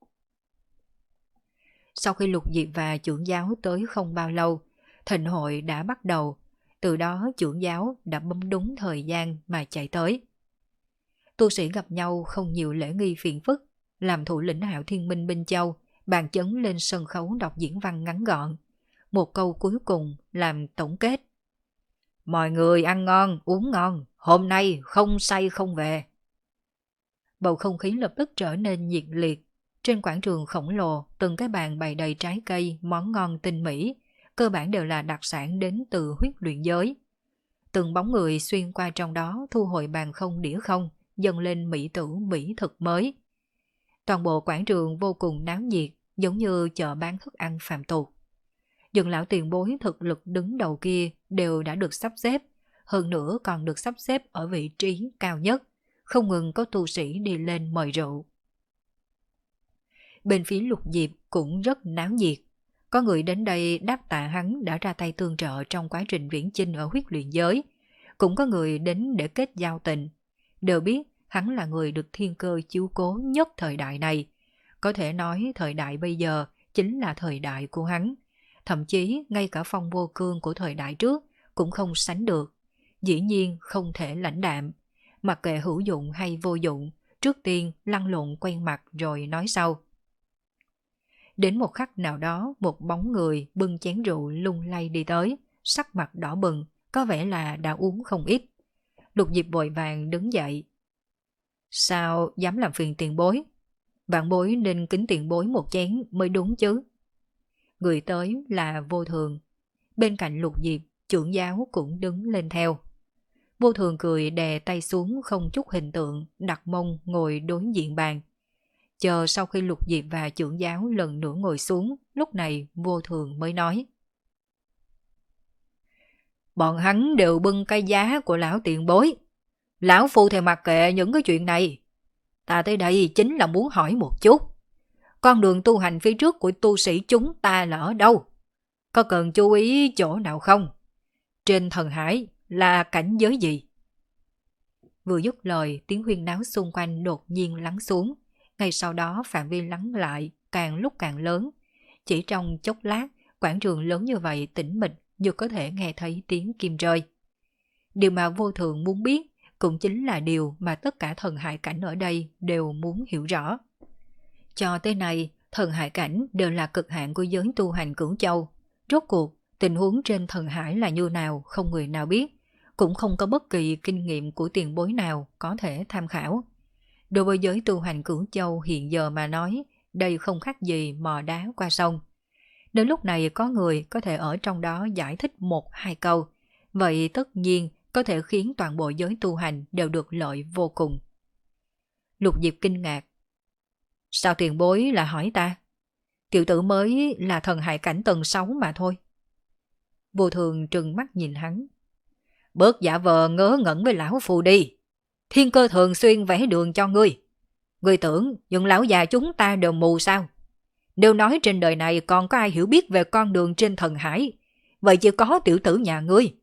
Sau khi Lục Diệp và trưởng giáo tới không bao lâu, thịnh hội đã bắt đầu, từ đó trưởng giáo đã bấm đúng thời gian mà chạy tới. Tu sĩ gặp nhau không nhiều lễ nghi phiền phức, làm thủ lĩnh Hạo Thiên Minh Binh Châu, bàn chấn lên sân khấu đọc diễn văn ngắn gọn. Một câu cuối cùng làm tổng kết. Mọi người ăn ngon, uống ngon, hôm nay không say không về. Bầu không khí lập tức trở nên nhiệt liệt. Trên quảng trường khổng lồ, từng cái bàn bày đầy trái cây, món ngon tinh mỹ, cơ bản đều là đặc sản đến từ huyết luyện giới. Từng bóng người xuyên qua trong đó thu hồi bàn không đĩa không, dâng lên mỹ tử mỹ thực mới. Toàn bộ quảng trường vô cùng náo nhiệt, giống như chợ bán thức ăn phàm tục. Những lão tiền bối thực lực đứng đầu kia đều đã được sắp xếp, hơn nữa còn được sắp xếp ở vị trí cao nhất, không ngừng có tu sĩ đi lên mời rượu. Bên phía Lục Diệp cũng rất náo nhiệt. Có người đến đây đáp tạ hắn đã ra tay tương trợ trong quá trình viễn chinh ở huyết luyện giới. Cũng có người đến để kết giao tình. Đều biết hắn là người được thiên cơ chiếu cố nhất thời đại này. Có thể nói thời đại bây giờ chính là thời đại của hắn. Thậm chí ngay cả Phong Vô Cương của thời đại trước cũng không sánh được. Dĩ nhiên không thể lãnh đạm. Mặc kệ hữu dụng hay vô dụng, trước tiên lăn lộn quen mặt rồi nói sau. Đến một khắc nào đó, một bóng người bưng chén rượu lung lay đi tới, sắc mặt đỏ bừng, có vẻ là đã uống không ít. Lục Diệp vội vàng đứng dậy. Sao dám làm phiền tiền bối? Bạn bối nên kính tiền bối một chén mới đúng chứ. Người tới là Vô Thường. Bên cạnh Lục Diệp, trưởng giáo cũng đứng lên theo. Vô Thường cười đè tay xuống không chút hình tượng, đặt mông ngồi đối diện bàn. Chờ sau khi Lục Diệp và trưởng giáo lần nữa ngồi xuống, lúc này Vô Thường mới nói. Bọn hắn đều bưng cái giá của lão tiền bối. Lão phu thì mặc kệ những cái chuyện này. Ta tới đây chính là muốn hỏi một chút. Con đường tu hành phía trước của tu sĩ chúng ta là ở đâu? Có cần chú ý chỗ nào không? Trên thần hải là cảnh giới gì? Vừa dứt lời, tiếng huyên náo xung quanh đột nhiên lắng xuống. Ngay sau đó phạm vi lắng lại càng lúc càng lớn. Chỉ trong chốc lát, quảng trường lớn như vậy tĩnh mịch như có thể nghe thấy tiếng kim rơi. Điều mà Vô Thường muốn biết cũng chính là điều mà tất cả thần hải cảnh ở đây đều muốn hiểu rõ. Cho tới nay, thần hải cảnh đều là cực hạn của giới tu hành Cửu Châu. Rốt cuộc, tình huống trên thần hải là như nào không người nào biết, cũng không có bất kỳ kinh nghiệm của tiền bối nào có thể tham khảo. Đối với giới tu hành Cửu Châu hiện giờ mà nói, đây không khác gì mò đá qua sông. Nếu lúc này có người có thể ở trong đó giải thích một hai câu, vậy tất nhiên có thể khiến toàn bộ giới tu hành đều được lợi vô cùng. Lục Diệp kinh ngạc. Sao tiền bối là hỏi ta? Tiểu tử mới là thần hải cảnh tầng sáu mà thôi. Vô Thường trừng mắt nhìn hắn. Bớt giả vờ ngớ ngẩn với lão phù đi. Thiên cơ thường xuyên vẽ đường cho ngươi. Ngươi tưởng những lão già chúng ta đều mù sao? Nếu nói trên đời này còn có ai hiểu biết về con đường trên thần hải, vậy chỉ có tiểu tử nhà ngươi.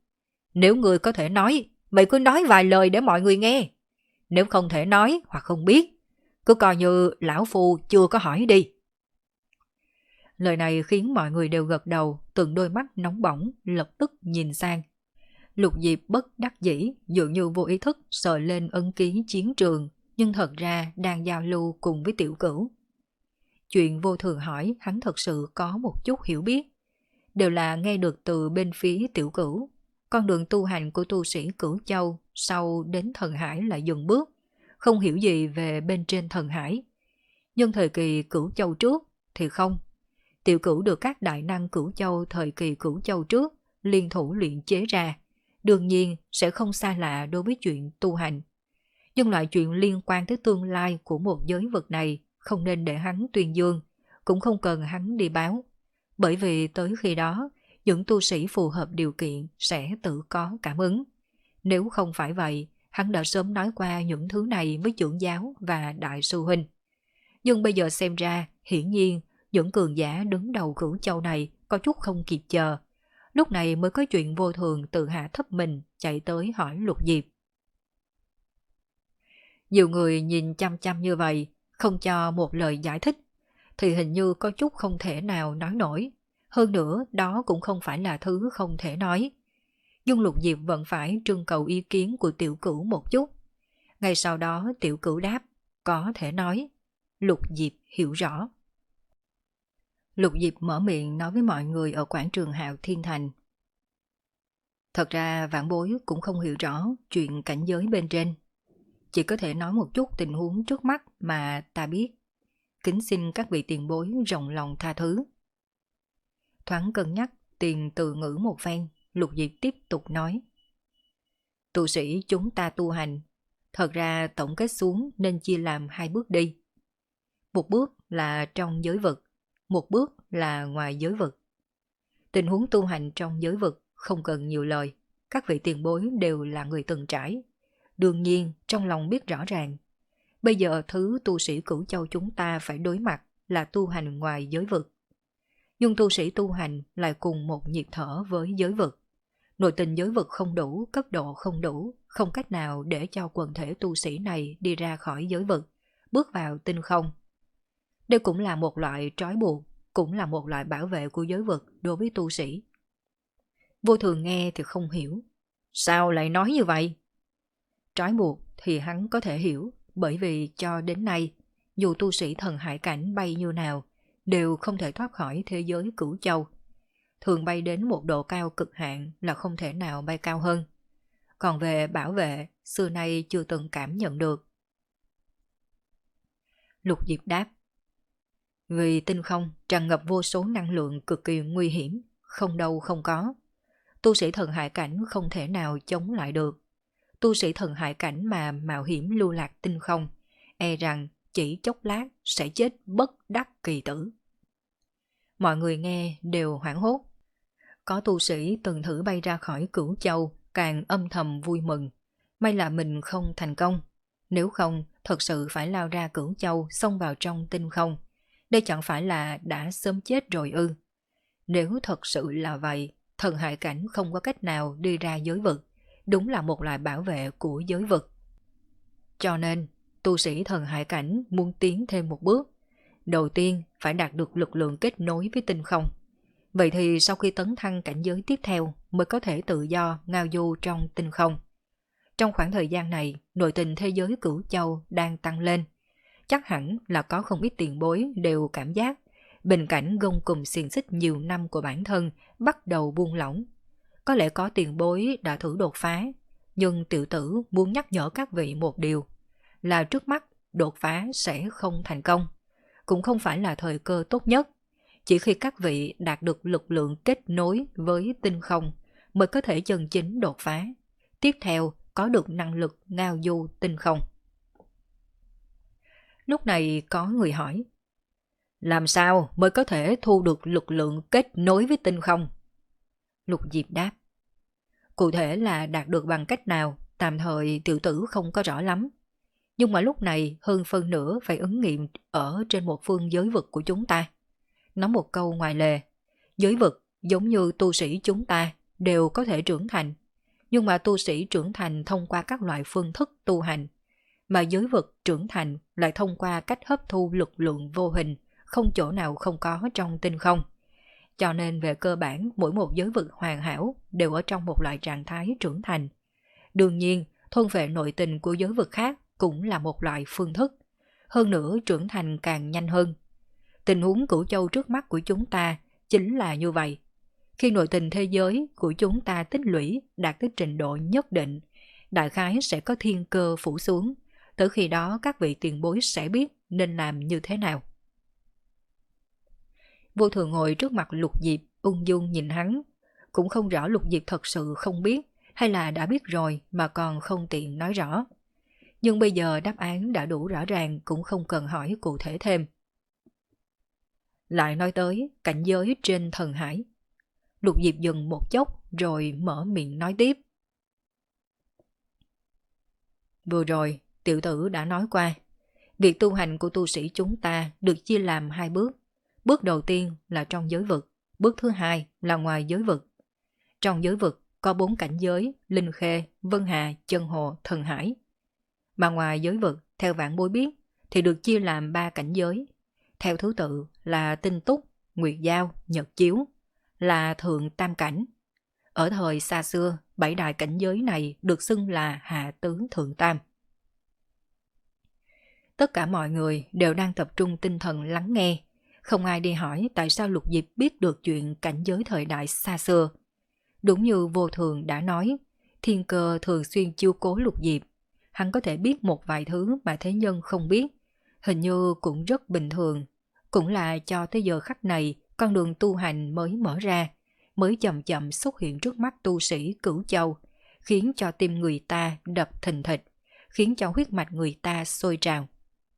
Nếu ngươi có thể nói, mày cứ nói vài lời để mọi người nghe. Nếu không thể nói hoặc không biết, cứ coi như lão phu chưa có hỏi đi. Lời này khiến mọi người đều gật đầu, từng đôi mắt nóng bỏng lập tức nhìn sang. Lục Diệp bất đắc dĩ, dường như vô ý thức sờ lên ấn ký chiến trường, nhưng thật ra đang giao lưu cùng với Tiểu Cửu. Chuyện Vô Thường hỏi hắn thật sự có một chút hiểu biết, đều là nghe được từ bên phía Tiểu Cửu. Con đường tu hành của tu sĩ Cửu Châu sau đến Thần Hải lại dừng bước, không hiểu gì về bên trên Thần Hải. Nhưng thời kỳ Cửu Châu trước thì không. Tiểu Cửu được các đại năng Cửu Châu thời kỳ Cửu Châu trước liên thủ luyện chế ra, đương nhiên sẽ không xa lạ đối với chuyện tu hành. Nhưng loại chuyện liên quan tới tương lai của một giới vực này không nên để hắn tuyên dương, cũng không cần hắn đi báo. Bởi vì tới khi đó, những tu sĩ phù hợp điều kiện sẽ tự có cảm ứng. Nếu không phải vậy, hắn đã sớm nói qua những thứ này với trưởng giáo và đại sư huynh. Nhưng bây giờ xem ra, hiển nhiên, những cường giả đứng đầu Cửu Châu này có chút không kịp chờ. Lúc này mới có chuyện Vô Thường tự hạ thấp mình chạy tới hỏi Lục Diệp. Nhiều người nhìn chăm chăm như vậy, không cho một lời giải thích, thì hình như có chút không thể nào nói nổi. Hơn nữa, đó cũng không phải là thứ không thể nói. Nhưng Lục Diệp vẫn phải trưng cầu ý kiến của Tiểu Cửu một chút. Ngay sau đó Tiểu Cửu đáp, có thể nói. Lục Diệp hiểu rõ. Lục Diệp mở miệng nói với mọi người ở quảng trường Hạo Thiên Thành. Thật ra vãn bối cũng không hiểu rõ chuyện cảnh giới bên trên. Chỉ có thể nói một chút tình huống trước mắt mà ta biết. Kính xin các vị tiền bối rộng lòng tha thứ. Thoáng cân nhắc tiền từ ngữ một phen, Lục Diệp tiếp tục nói. Tu sĩ chúng ta tu hành, thật ra tổng kết xuống nên chia làm hai bước đi. Một bước là trong giới vực, một bước là ngoài giới vực. Tình huống tu hành trong giới vực không cần nhiều lời, các vị tiền bối đều là người từng trải. Đương nhiên trong lòng biết rõ ràng. Bây giờ thứ tu sĩ Cửu Châu chúng ta phải đối mặt là tu hành ngoài giới vực. Nhưng tu sĩ tu hành lại cùng một nhịp thở với giới vực. Nội tình giới vực không đủ, cấp độ không đủ, không cách nào để cho quần thể tu sĩ này đi ra khỏi giới vực, bước vào tinh không. Đây cũng là một loại trói buộc, cũng là một loại bảo vệ của giới vực đối với tu sĩ. Vô Thường nghe thì không hiểu. Sao lại nói như vậy? Trói buộc thì hắn có thể hiểu, bởi vì cho đến nay, dù tu sĩ thần hải cảnh bay như nào, đều không thể thoát khỏi thế giới Cửu Châu. Thường bay đến một độ cao cực hạn là không thể nào bay cao hơn. Còn về bảo vệ, xưa nay chưa từng cảm nhận được. Lục Diệp đáp. Vì tinh không tràn ngập vô số năng lượng cực kỳ nguy hiểm, không đâu không có. Tu sĩ thần hải cảnh không thể nào chống lại được. Tu sĩ thần hải cảnh mà mạo hiểm lưu lạc tinh không, e rằng chỉ chốc lát sẽ chết bất đắc kỳ tử. Mọi người nghe đều hoảng hốt. Có tu sĩ từng thử bay ra khỏi Cửu Châu càng âm thầm vui mừng. May là mình không thành công. Nếu không, thật sự phải lao ra Cửu Châu xông vào trong tinh không. Đây chẳng phải là đã sớm chết rồi ư. Nếu thật sự là vậy, thần hải cảnh không có cách nào đi ra giới vực. Đúng là một loại bảo vệ của giới vực. Cho nên, tu sĩ thần hải cảnh muốn tiến thêm một bước. Đầu tiên phải đạt được lực lượng kết nối với tinh không. Vậy thì sau khi tấn thăng cảnh giới tiếp theo mới có thể tự do ngao du trong tinh không. Trong khoảng thời gian này, nội tình thế giới Cửu Châu đang tăng lên. Chắc hẳn là có không ít tiền bối đều cảm giác bình cảnh gông cùm xiềng xích nhiều năm của bản thân bắt đầu buông lỏng. Có lẽ có tiền bối đã thử đột phá, nhưng tiểu tử muốn nhắc nhở các vị một điều, là trước mắt đột phá sẽ không thành công, cũng không phải là thời cơ tốt nhất. Chỉ khi các vị đạt được lực lượng kết nối với tinh không mới có thể chân chính đột phá. Tiếp theo có được năng lực ngao du tinh không. Lúc này có người hỏi, làm sao mới có thể thu được lực lượng kết nối với tinh không? Lục Diệp đáp, cụ thể là đạt được bằng cách nào, tạm thời tiểu tử không có rõ lắm. Nhưng mà lúc này hơn phân nửa phải ứng nghiệm ở trên một phương giới vực của chúng ta. Nói một câu ngoài lề, giới vực giống như tu sĩ chúng ta đều có thể trưởng thành. Nhưng mà tu sĩ trưởng thành thông qua các loại phương thức tu hành, mà giới vực trưởng thành lại thông qua cách hấp thu lực lượng vô hình, không chỗ nào không có trong tinh không. Cho nên về cơ bản, mỗi một giới vực hoàn hảo đều ở trong một loại trạng thái trưởng thành. Đương nhiên, thôn vệ nội tình của giới vực khác cũng là một loại phương thức. Hơn nữa trưởng thành càng nhanh hơn. Tình huống Cửu Châu trước mắt của chúng ta chính là như vậy. Khi nội tình thế giới của chúng ta tích lũy đạt tới trình độ nhất định, đại khái sẽ có thiên cơ phủ xuống. Tới khi đó các vị tiền bối sẽ biết nên làm như thế nào. Vô Thường ngồi trước mặt Lục Diệp, ung dung nhìn hắn. Cũng không rõ Lục Diệp thật sự không biết hay là đã biết rồi mà còn không tiện nói rõ. Nhưng bây giờ đáp án đã đủ rõ ràng, cũng không cần hỏi cụ thể thêm. Lại nói tới cảnh giới trên thần hải. Lục Diệp dừng một chốc rồi mở miệng nói tiếp. Vừa rồi tiểu tử đã nói qua, việc tu hành của tu sĩ chúng ta được chia làm hai bước. Bước đầu tiên là trong giới vực, bước thứ hai là ngoài giới vực. Trong giới vực có bốn cảnh giới: Linh Khê, Vân Hà, Chân Hồ, Thần Hải. Mà ngoài giới vực, theo vãn bối biết, thì được chia làm ba cảnh giới. Theo thứ tự là Tinh Túc, Nguyệt Giao, Nhật Chiếu, là thượng tam cảnh. Ở thời xa xưa, bảy đại cảnh giới này được xưng là hạ tứ thượng tam. Tất cả mọi người đều đang tập trung tinh thần lắng nghe. Không ai đi hỏi tại sao Lục Diệp biết được chuyện cảnh giới thời đại xa xưa. Đúng như Vô Thường đã nói, thiên cơ thường xuyên chiếu cố Lục Diệp. Hắn có thể biết một vài thứ mà thế nhân không biết. Hình như cũng rất bình thường. Cũng là cho tới giờ khắc này, con đường tu hành mới mở ra, mới chậm chậm xuất hiện trước mắt tu sĩ Cửu Châu, khiến cho tim người ta đập thình thịch, khiến cho huyết mạch người ta sôi trào.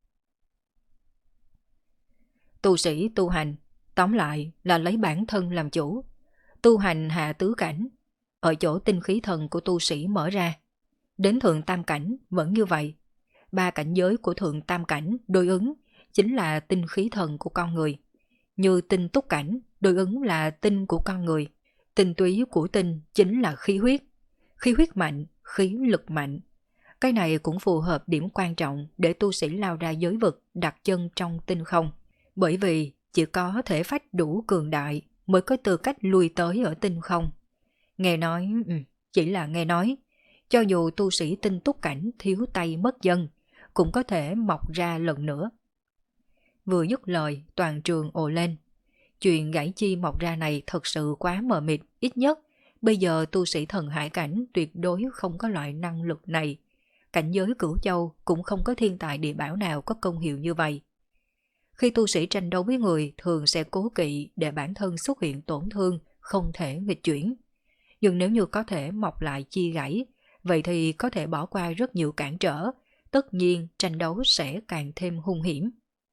Tu sĩ tu hành, tóm lại là lấy bản thân làm chủ. Tu hành hạ tứ cảnh, ở chỗ tinh khí thần của tu sĩ mở ra. Đến thượng tam cảnh vẫn như vậy. Ba cảnh giới của thượng tam cảnh đối ứng chính là tinh khí thần của con người. Như tinh túc cảnh đối ứng là tinh của con người. Tinh túy của tinh chính là khí huyết. Khí huyết mạnh, khí lực mạnh. Cái này cũng phù hợp điểm quan trọng để tu sĩ lao ra giới vực đặt chân trong tinh không. Bởi vì chỉ có thể phách đủ cường đại mới có tư cách lui tới ở tinh không. Nghe nói, ừ, chỉ là nghe nói, cho dù tu sĩ tinh túc cảnh thiếu tay mất chân, cũng có thể mọc ra lần nữa. Vừa dứt lời, toàn trường ồ lên. Chuyện gãy chi mọc ra này thật sự quá mờ mịt, ít nhất bây giờ tu sĩ thần hải cảnh tuyệt đối không có loại năng lực này. Cảnh giới Cửu Châu cũng không có thiên tài địa bảo nào có công hiệu như vậy. Khi tu sĩ tranh đấu với người thường sẽ cố kỵ để bản thân xuất hiện tổn thương, không thể nghịch chuyển. Nhưng nếu như có thể mọc lại chi gãy, vậy thì có thể bỏ qua rất nhiều cản trở, tất nhiên tranh đấu sẽ càng thêm hung hiểm.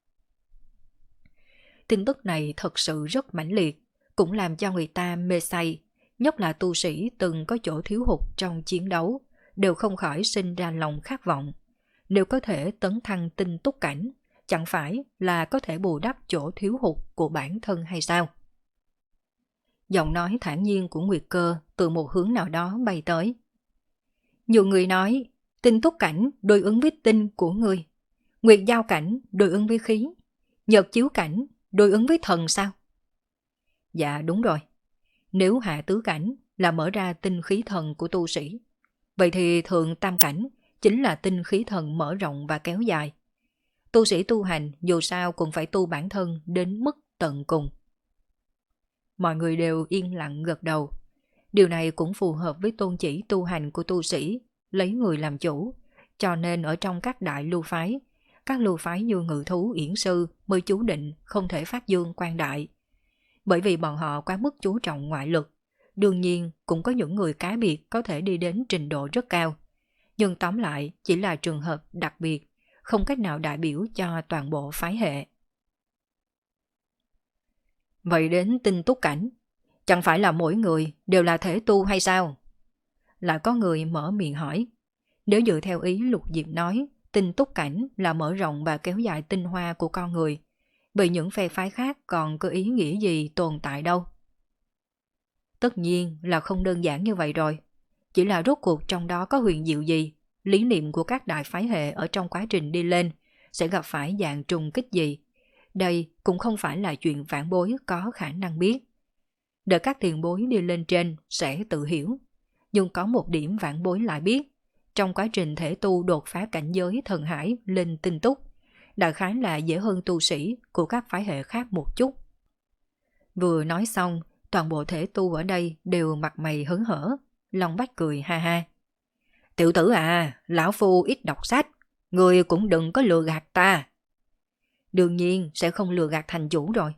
Tin tức này thật sự rất mãnh liệt, cũng làm cho người ta mê say, nhất là tu sĩ từng có chỗ thiếu hụt trong chiến đấu, đều không khỏi sinh ra lòng khát vọng. Nếu có thể tấn thăng tinh túc cảnh, chẳng phải là có thể bù đắp chỗ thiếu hụt của bản thân hay sao? Giọng nói thản nhiên của Nguyệt Cơ từ một hướng nào đó bay tới. Nhiều người nói, tinh túc cảnh đối ứng với tinh của người, Nguyệt Giao cảnh đối ứng với khí, Nhật Chiếu cảnh đối ứng với thần sao? Dạ đúng rồi. Nếu hạ tứ cảnh là mở ra tinh khí thần của tu sĩ, vậy thì thượng tam cảnh chính là tinh khí thần mở rộng và kéo dài. Tu sĩ tu hành dù sao cũng phải tu bản thân đến mức tận cùng. Mọi người đều yên lặng gật đầu. Điều này cũng phù hợp với tôn chỉ tu hành của tu sĩ, lấy người làm chủ. Cho nên ở trong các đại lưu phái, các lưu phái như Ngự Thú, Yển Sư mới chú định không thể phát dương quang đại. Bởi vì bọn họ quá mức chú trọng ngoại lực. Đương nhiên cũng có những người cá biệt có thể đi đến trình độ rất cao. Nhưng tóm lại chỉ là trường hợp đặc biệt, không cách nào đại biểu cho toàn bộ phái hệ. Vậy đến tinh túc cảnh, chẳng phải là mỗi người đều là thể tu hay sao? Lại có người mở miệng hỏi. Nếu dựa theo ý Lục Diệp nói, tinh túc cảnh là mở rộng và kéo dài tinh hoa của con người, bởi những phe phái khác còn có ý nghĩa gì tồn tại đâu? Tất nhiên là không đơn giản như vậy rồi. Chỉ là rốt cuộc trong đó có huyền diệu gì, lý niệm của các đại phái hệ ở trong quá trình đi lên sẽ gặp phải dạng trùng kích gì. Đây cũng không phải là chuyện vãn bối có khả năng biết. Đợi các tiền bối đi lên trên sẽ tự hiểu. Nhưng có một điểm vãn bối lại biết, trong quá trình thể tu đột phá cảnh giới thần hải lên tinh túc, đại khái là dễ hơn tu sĩ của các phái hệ khác một chút. Vừa nói xong, toàn bộ thể tu ở đây đều mặt mày hớn hở. Long Bách cười ha ha. Tiểu tử à, lão phu ít đọc sách, người cũng đừng có lừa gạt ta. Đương nhiên sẽ không lừa gạt thành chủ rồi.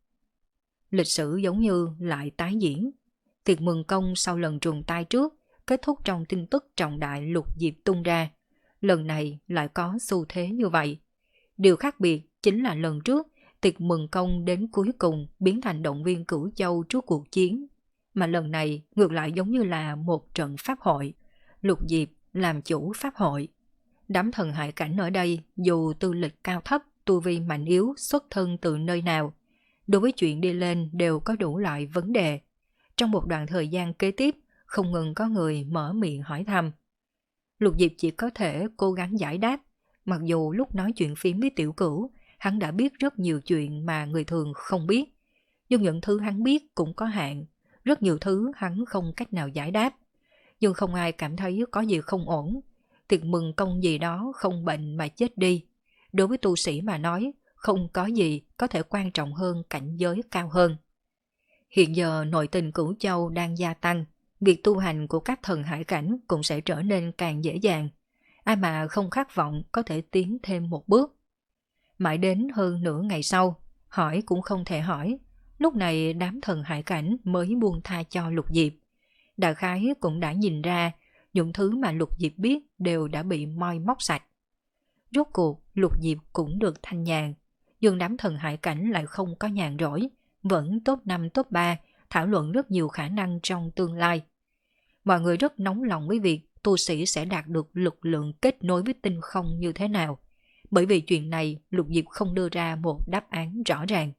Lịch sử giống như lại tái diễn. Tiệc mừng công sau lần trùng tai trước kết thúc trong tin tức trọng đại Lục Diệp tung ra. Lần này lại có xu thế như vậy. Điều khác biệt chính là lần trước tiệc mừng công đến cuối cùng biến thành động viên Cửu Châu trước cuộc chiến. Mà lần này ngược lại giống như là một trận pháp hội. Lục Diệp làm chủ pháp hội. Đám thần hải cảnh ở đây dù tư lịch cao thấp, tu vi mạnh yếu, xuất thân từ nơi nào, đối với chuyện đi lên đều có đủ loại vấn đề. Trong một đoạn thời gian kế tiếp, không ngừng có người mở miệng hỏi thăm. Lục Diệp chỉ có thể cố gắng giải đáp, mặc dù lúc nói chuyện phím với Tiểu Cửu, hắn đã biết rất nhiều chuyện mà người thường không biết. Nhưng những thứ hắn biết cũng có hạn, rất nhiều thứ hắn không cách nào giải đáp. Nhưng không ai cảm thấy có gì không ổn. Tiệc mừng công gì đó không bệnh mà chết đi. Đối với tu sĩ mà nói, không có gì có thể quan trọng hơn cảnh giới cao hơn. Hiện giờ nội tình Cửu Châu đang gia tăng, việc tu hành của các thần hải cảnh cũng sẽ trở nên càng dễ dàng. Ai mà không khát vọng có thể tiến thêm một bước. Mãi đến hơn nửa ngày sau, hỏi cũng không thể hỏi, lúc này đám thần hải cảnh mới buông tha cho Lục Diệp. Đại khái cũng đã nhìn ra, những thứ mà Lục Diệp biết đều đã bị moi móc sạch. Rốt cuộc, Lục Diệp cũng được thanh nhàn, nhưng đám thần hải cảnh lại không có nhàn rỗi, vẫn top năm top ba, thảo luận rất nhiều khả năng trong tương lai. Mọi người rất nóng lòng với việc tu sĩ sẽ đạt được lực lượng kết nối với tinh không như thế nào, bởi vì chuyện này Lục Diệp không đưa ra một đáp án rõ ràng.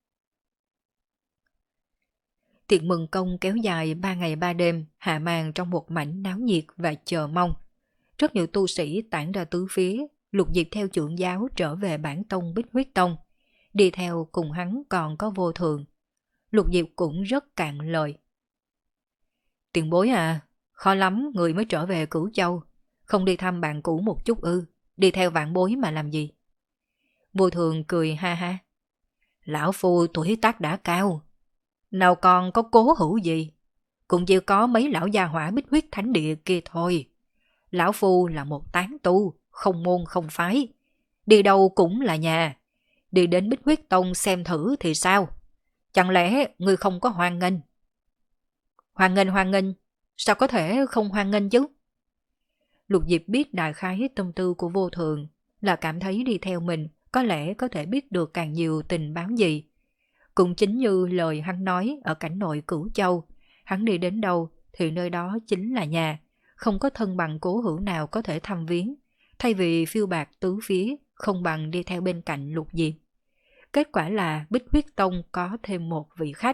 Tiệc mừng công kéo dài ba ngày ba đêm, hạ màn trong một mảnh náo nhiệt và chờ mong. Rất nhiều tu sĩ tản ra tứ phía. Lục Diệp theo trưởng giáo trở về bản tông Bích Huyết Tông. Đi theo cùng hắn còn có Vô Thường. Lục Diệp cũng rất cạn lời. Tiền bối à, khó lắm người mới trở về Cửu Châu. Không đi thăm bạn cũ một chút ư, đi theo vạn bối mà làm gì? Vô Thường cười ha ha. Lão phu tuổi tác đã cao, nào còn có cố hữu gì, cũng chỉ có mấy lão gia hỏa Bích Huyết Thánh Địa kia thôi. Lão phu là một tán tu, không môn không phái, đi đâu cũng là nhà. Đi đến Bích Huyết Tông xem thử thì sao? Chẳng lẽ ngươi không có hoan nghênh? Hoan nghênh hoan nghênh, sao có thể không hoan nghênh chứ? Lục Diệp biết đại khái tâm tư của Vô Thường, là cảm thấy đi theo mình có lẽ có thể biết được càng nhiều tình báo gì. Cũng chính như lời hắn nói ở cảnh nội Cửu Châu, hắn đi đến đâu thì nơi đó chính là nhà, không có thân bằng cố hữu nào có thể thăm viếng. Thay vì phiêu bạc tứ phía, không bằng đi theo bên cạnh Lục Diệp. Kết quả là Bích Huyết Tông có thêm một vị khách.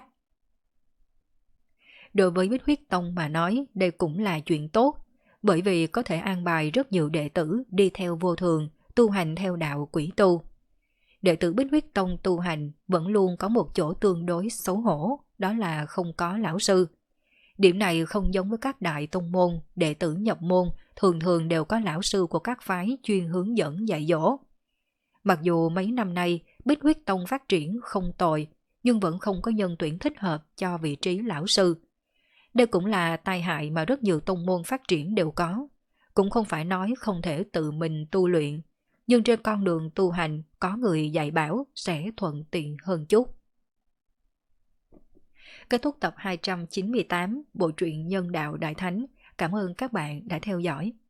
Đối với Bích Huyết Tông mà nói, đây cũng là chuyện tốt, bởi vì có thể an bài rất nhiều đệ tử đi theo Vô Thường, tu hành theo đạo quỷ tu. Đệ tử Bích Huyết Tông tu hành vẫn luôn có một chỗ tương đối xấu hổ, đó là không có lão sư. Điểm này không giống với các đại tông môn, đệ tử nhập môn thường thường đều có lão sư của các phái chuyên hướng dẫn dạy dỗ. Mặc dù mấy năm nay Bích Huyết Tông phát triển không tồi, nhưng vẫn không có nhân tuyển thích hợp cho vị trí lão sư. Đây cũng là tai hại mà rất nhiều tông môn phát triển đều có. Cũng không phải nói không thể tự mình tu luyện, nhưng trên con đường tu hành có người dạy bảo sẽ thuận tiện hơn chút. Kết thúc tập hai trăm chín mươi tám bộ truyện Nhân Đạo Đại Thánh. Cảm ơn các bạn đã theo dõi.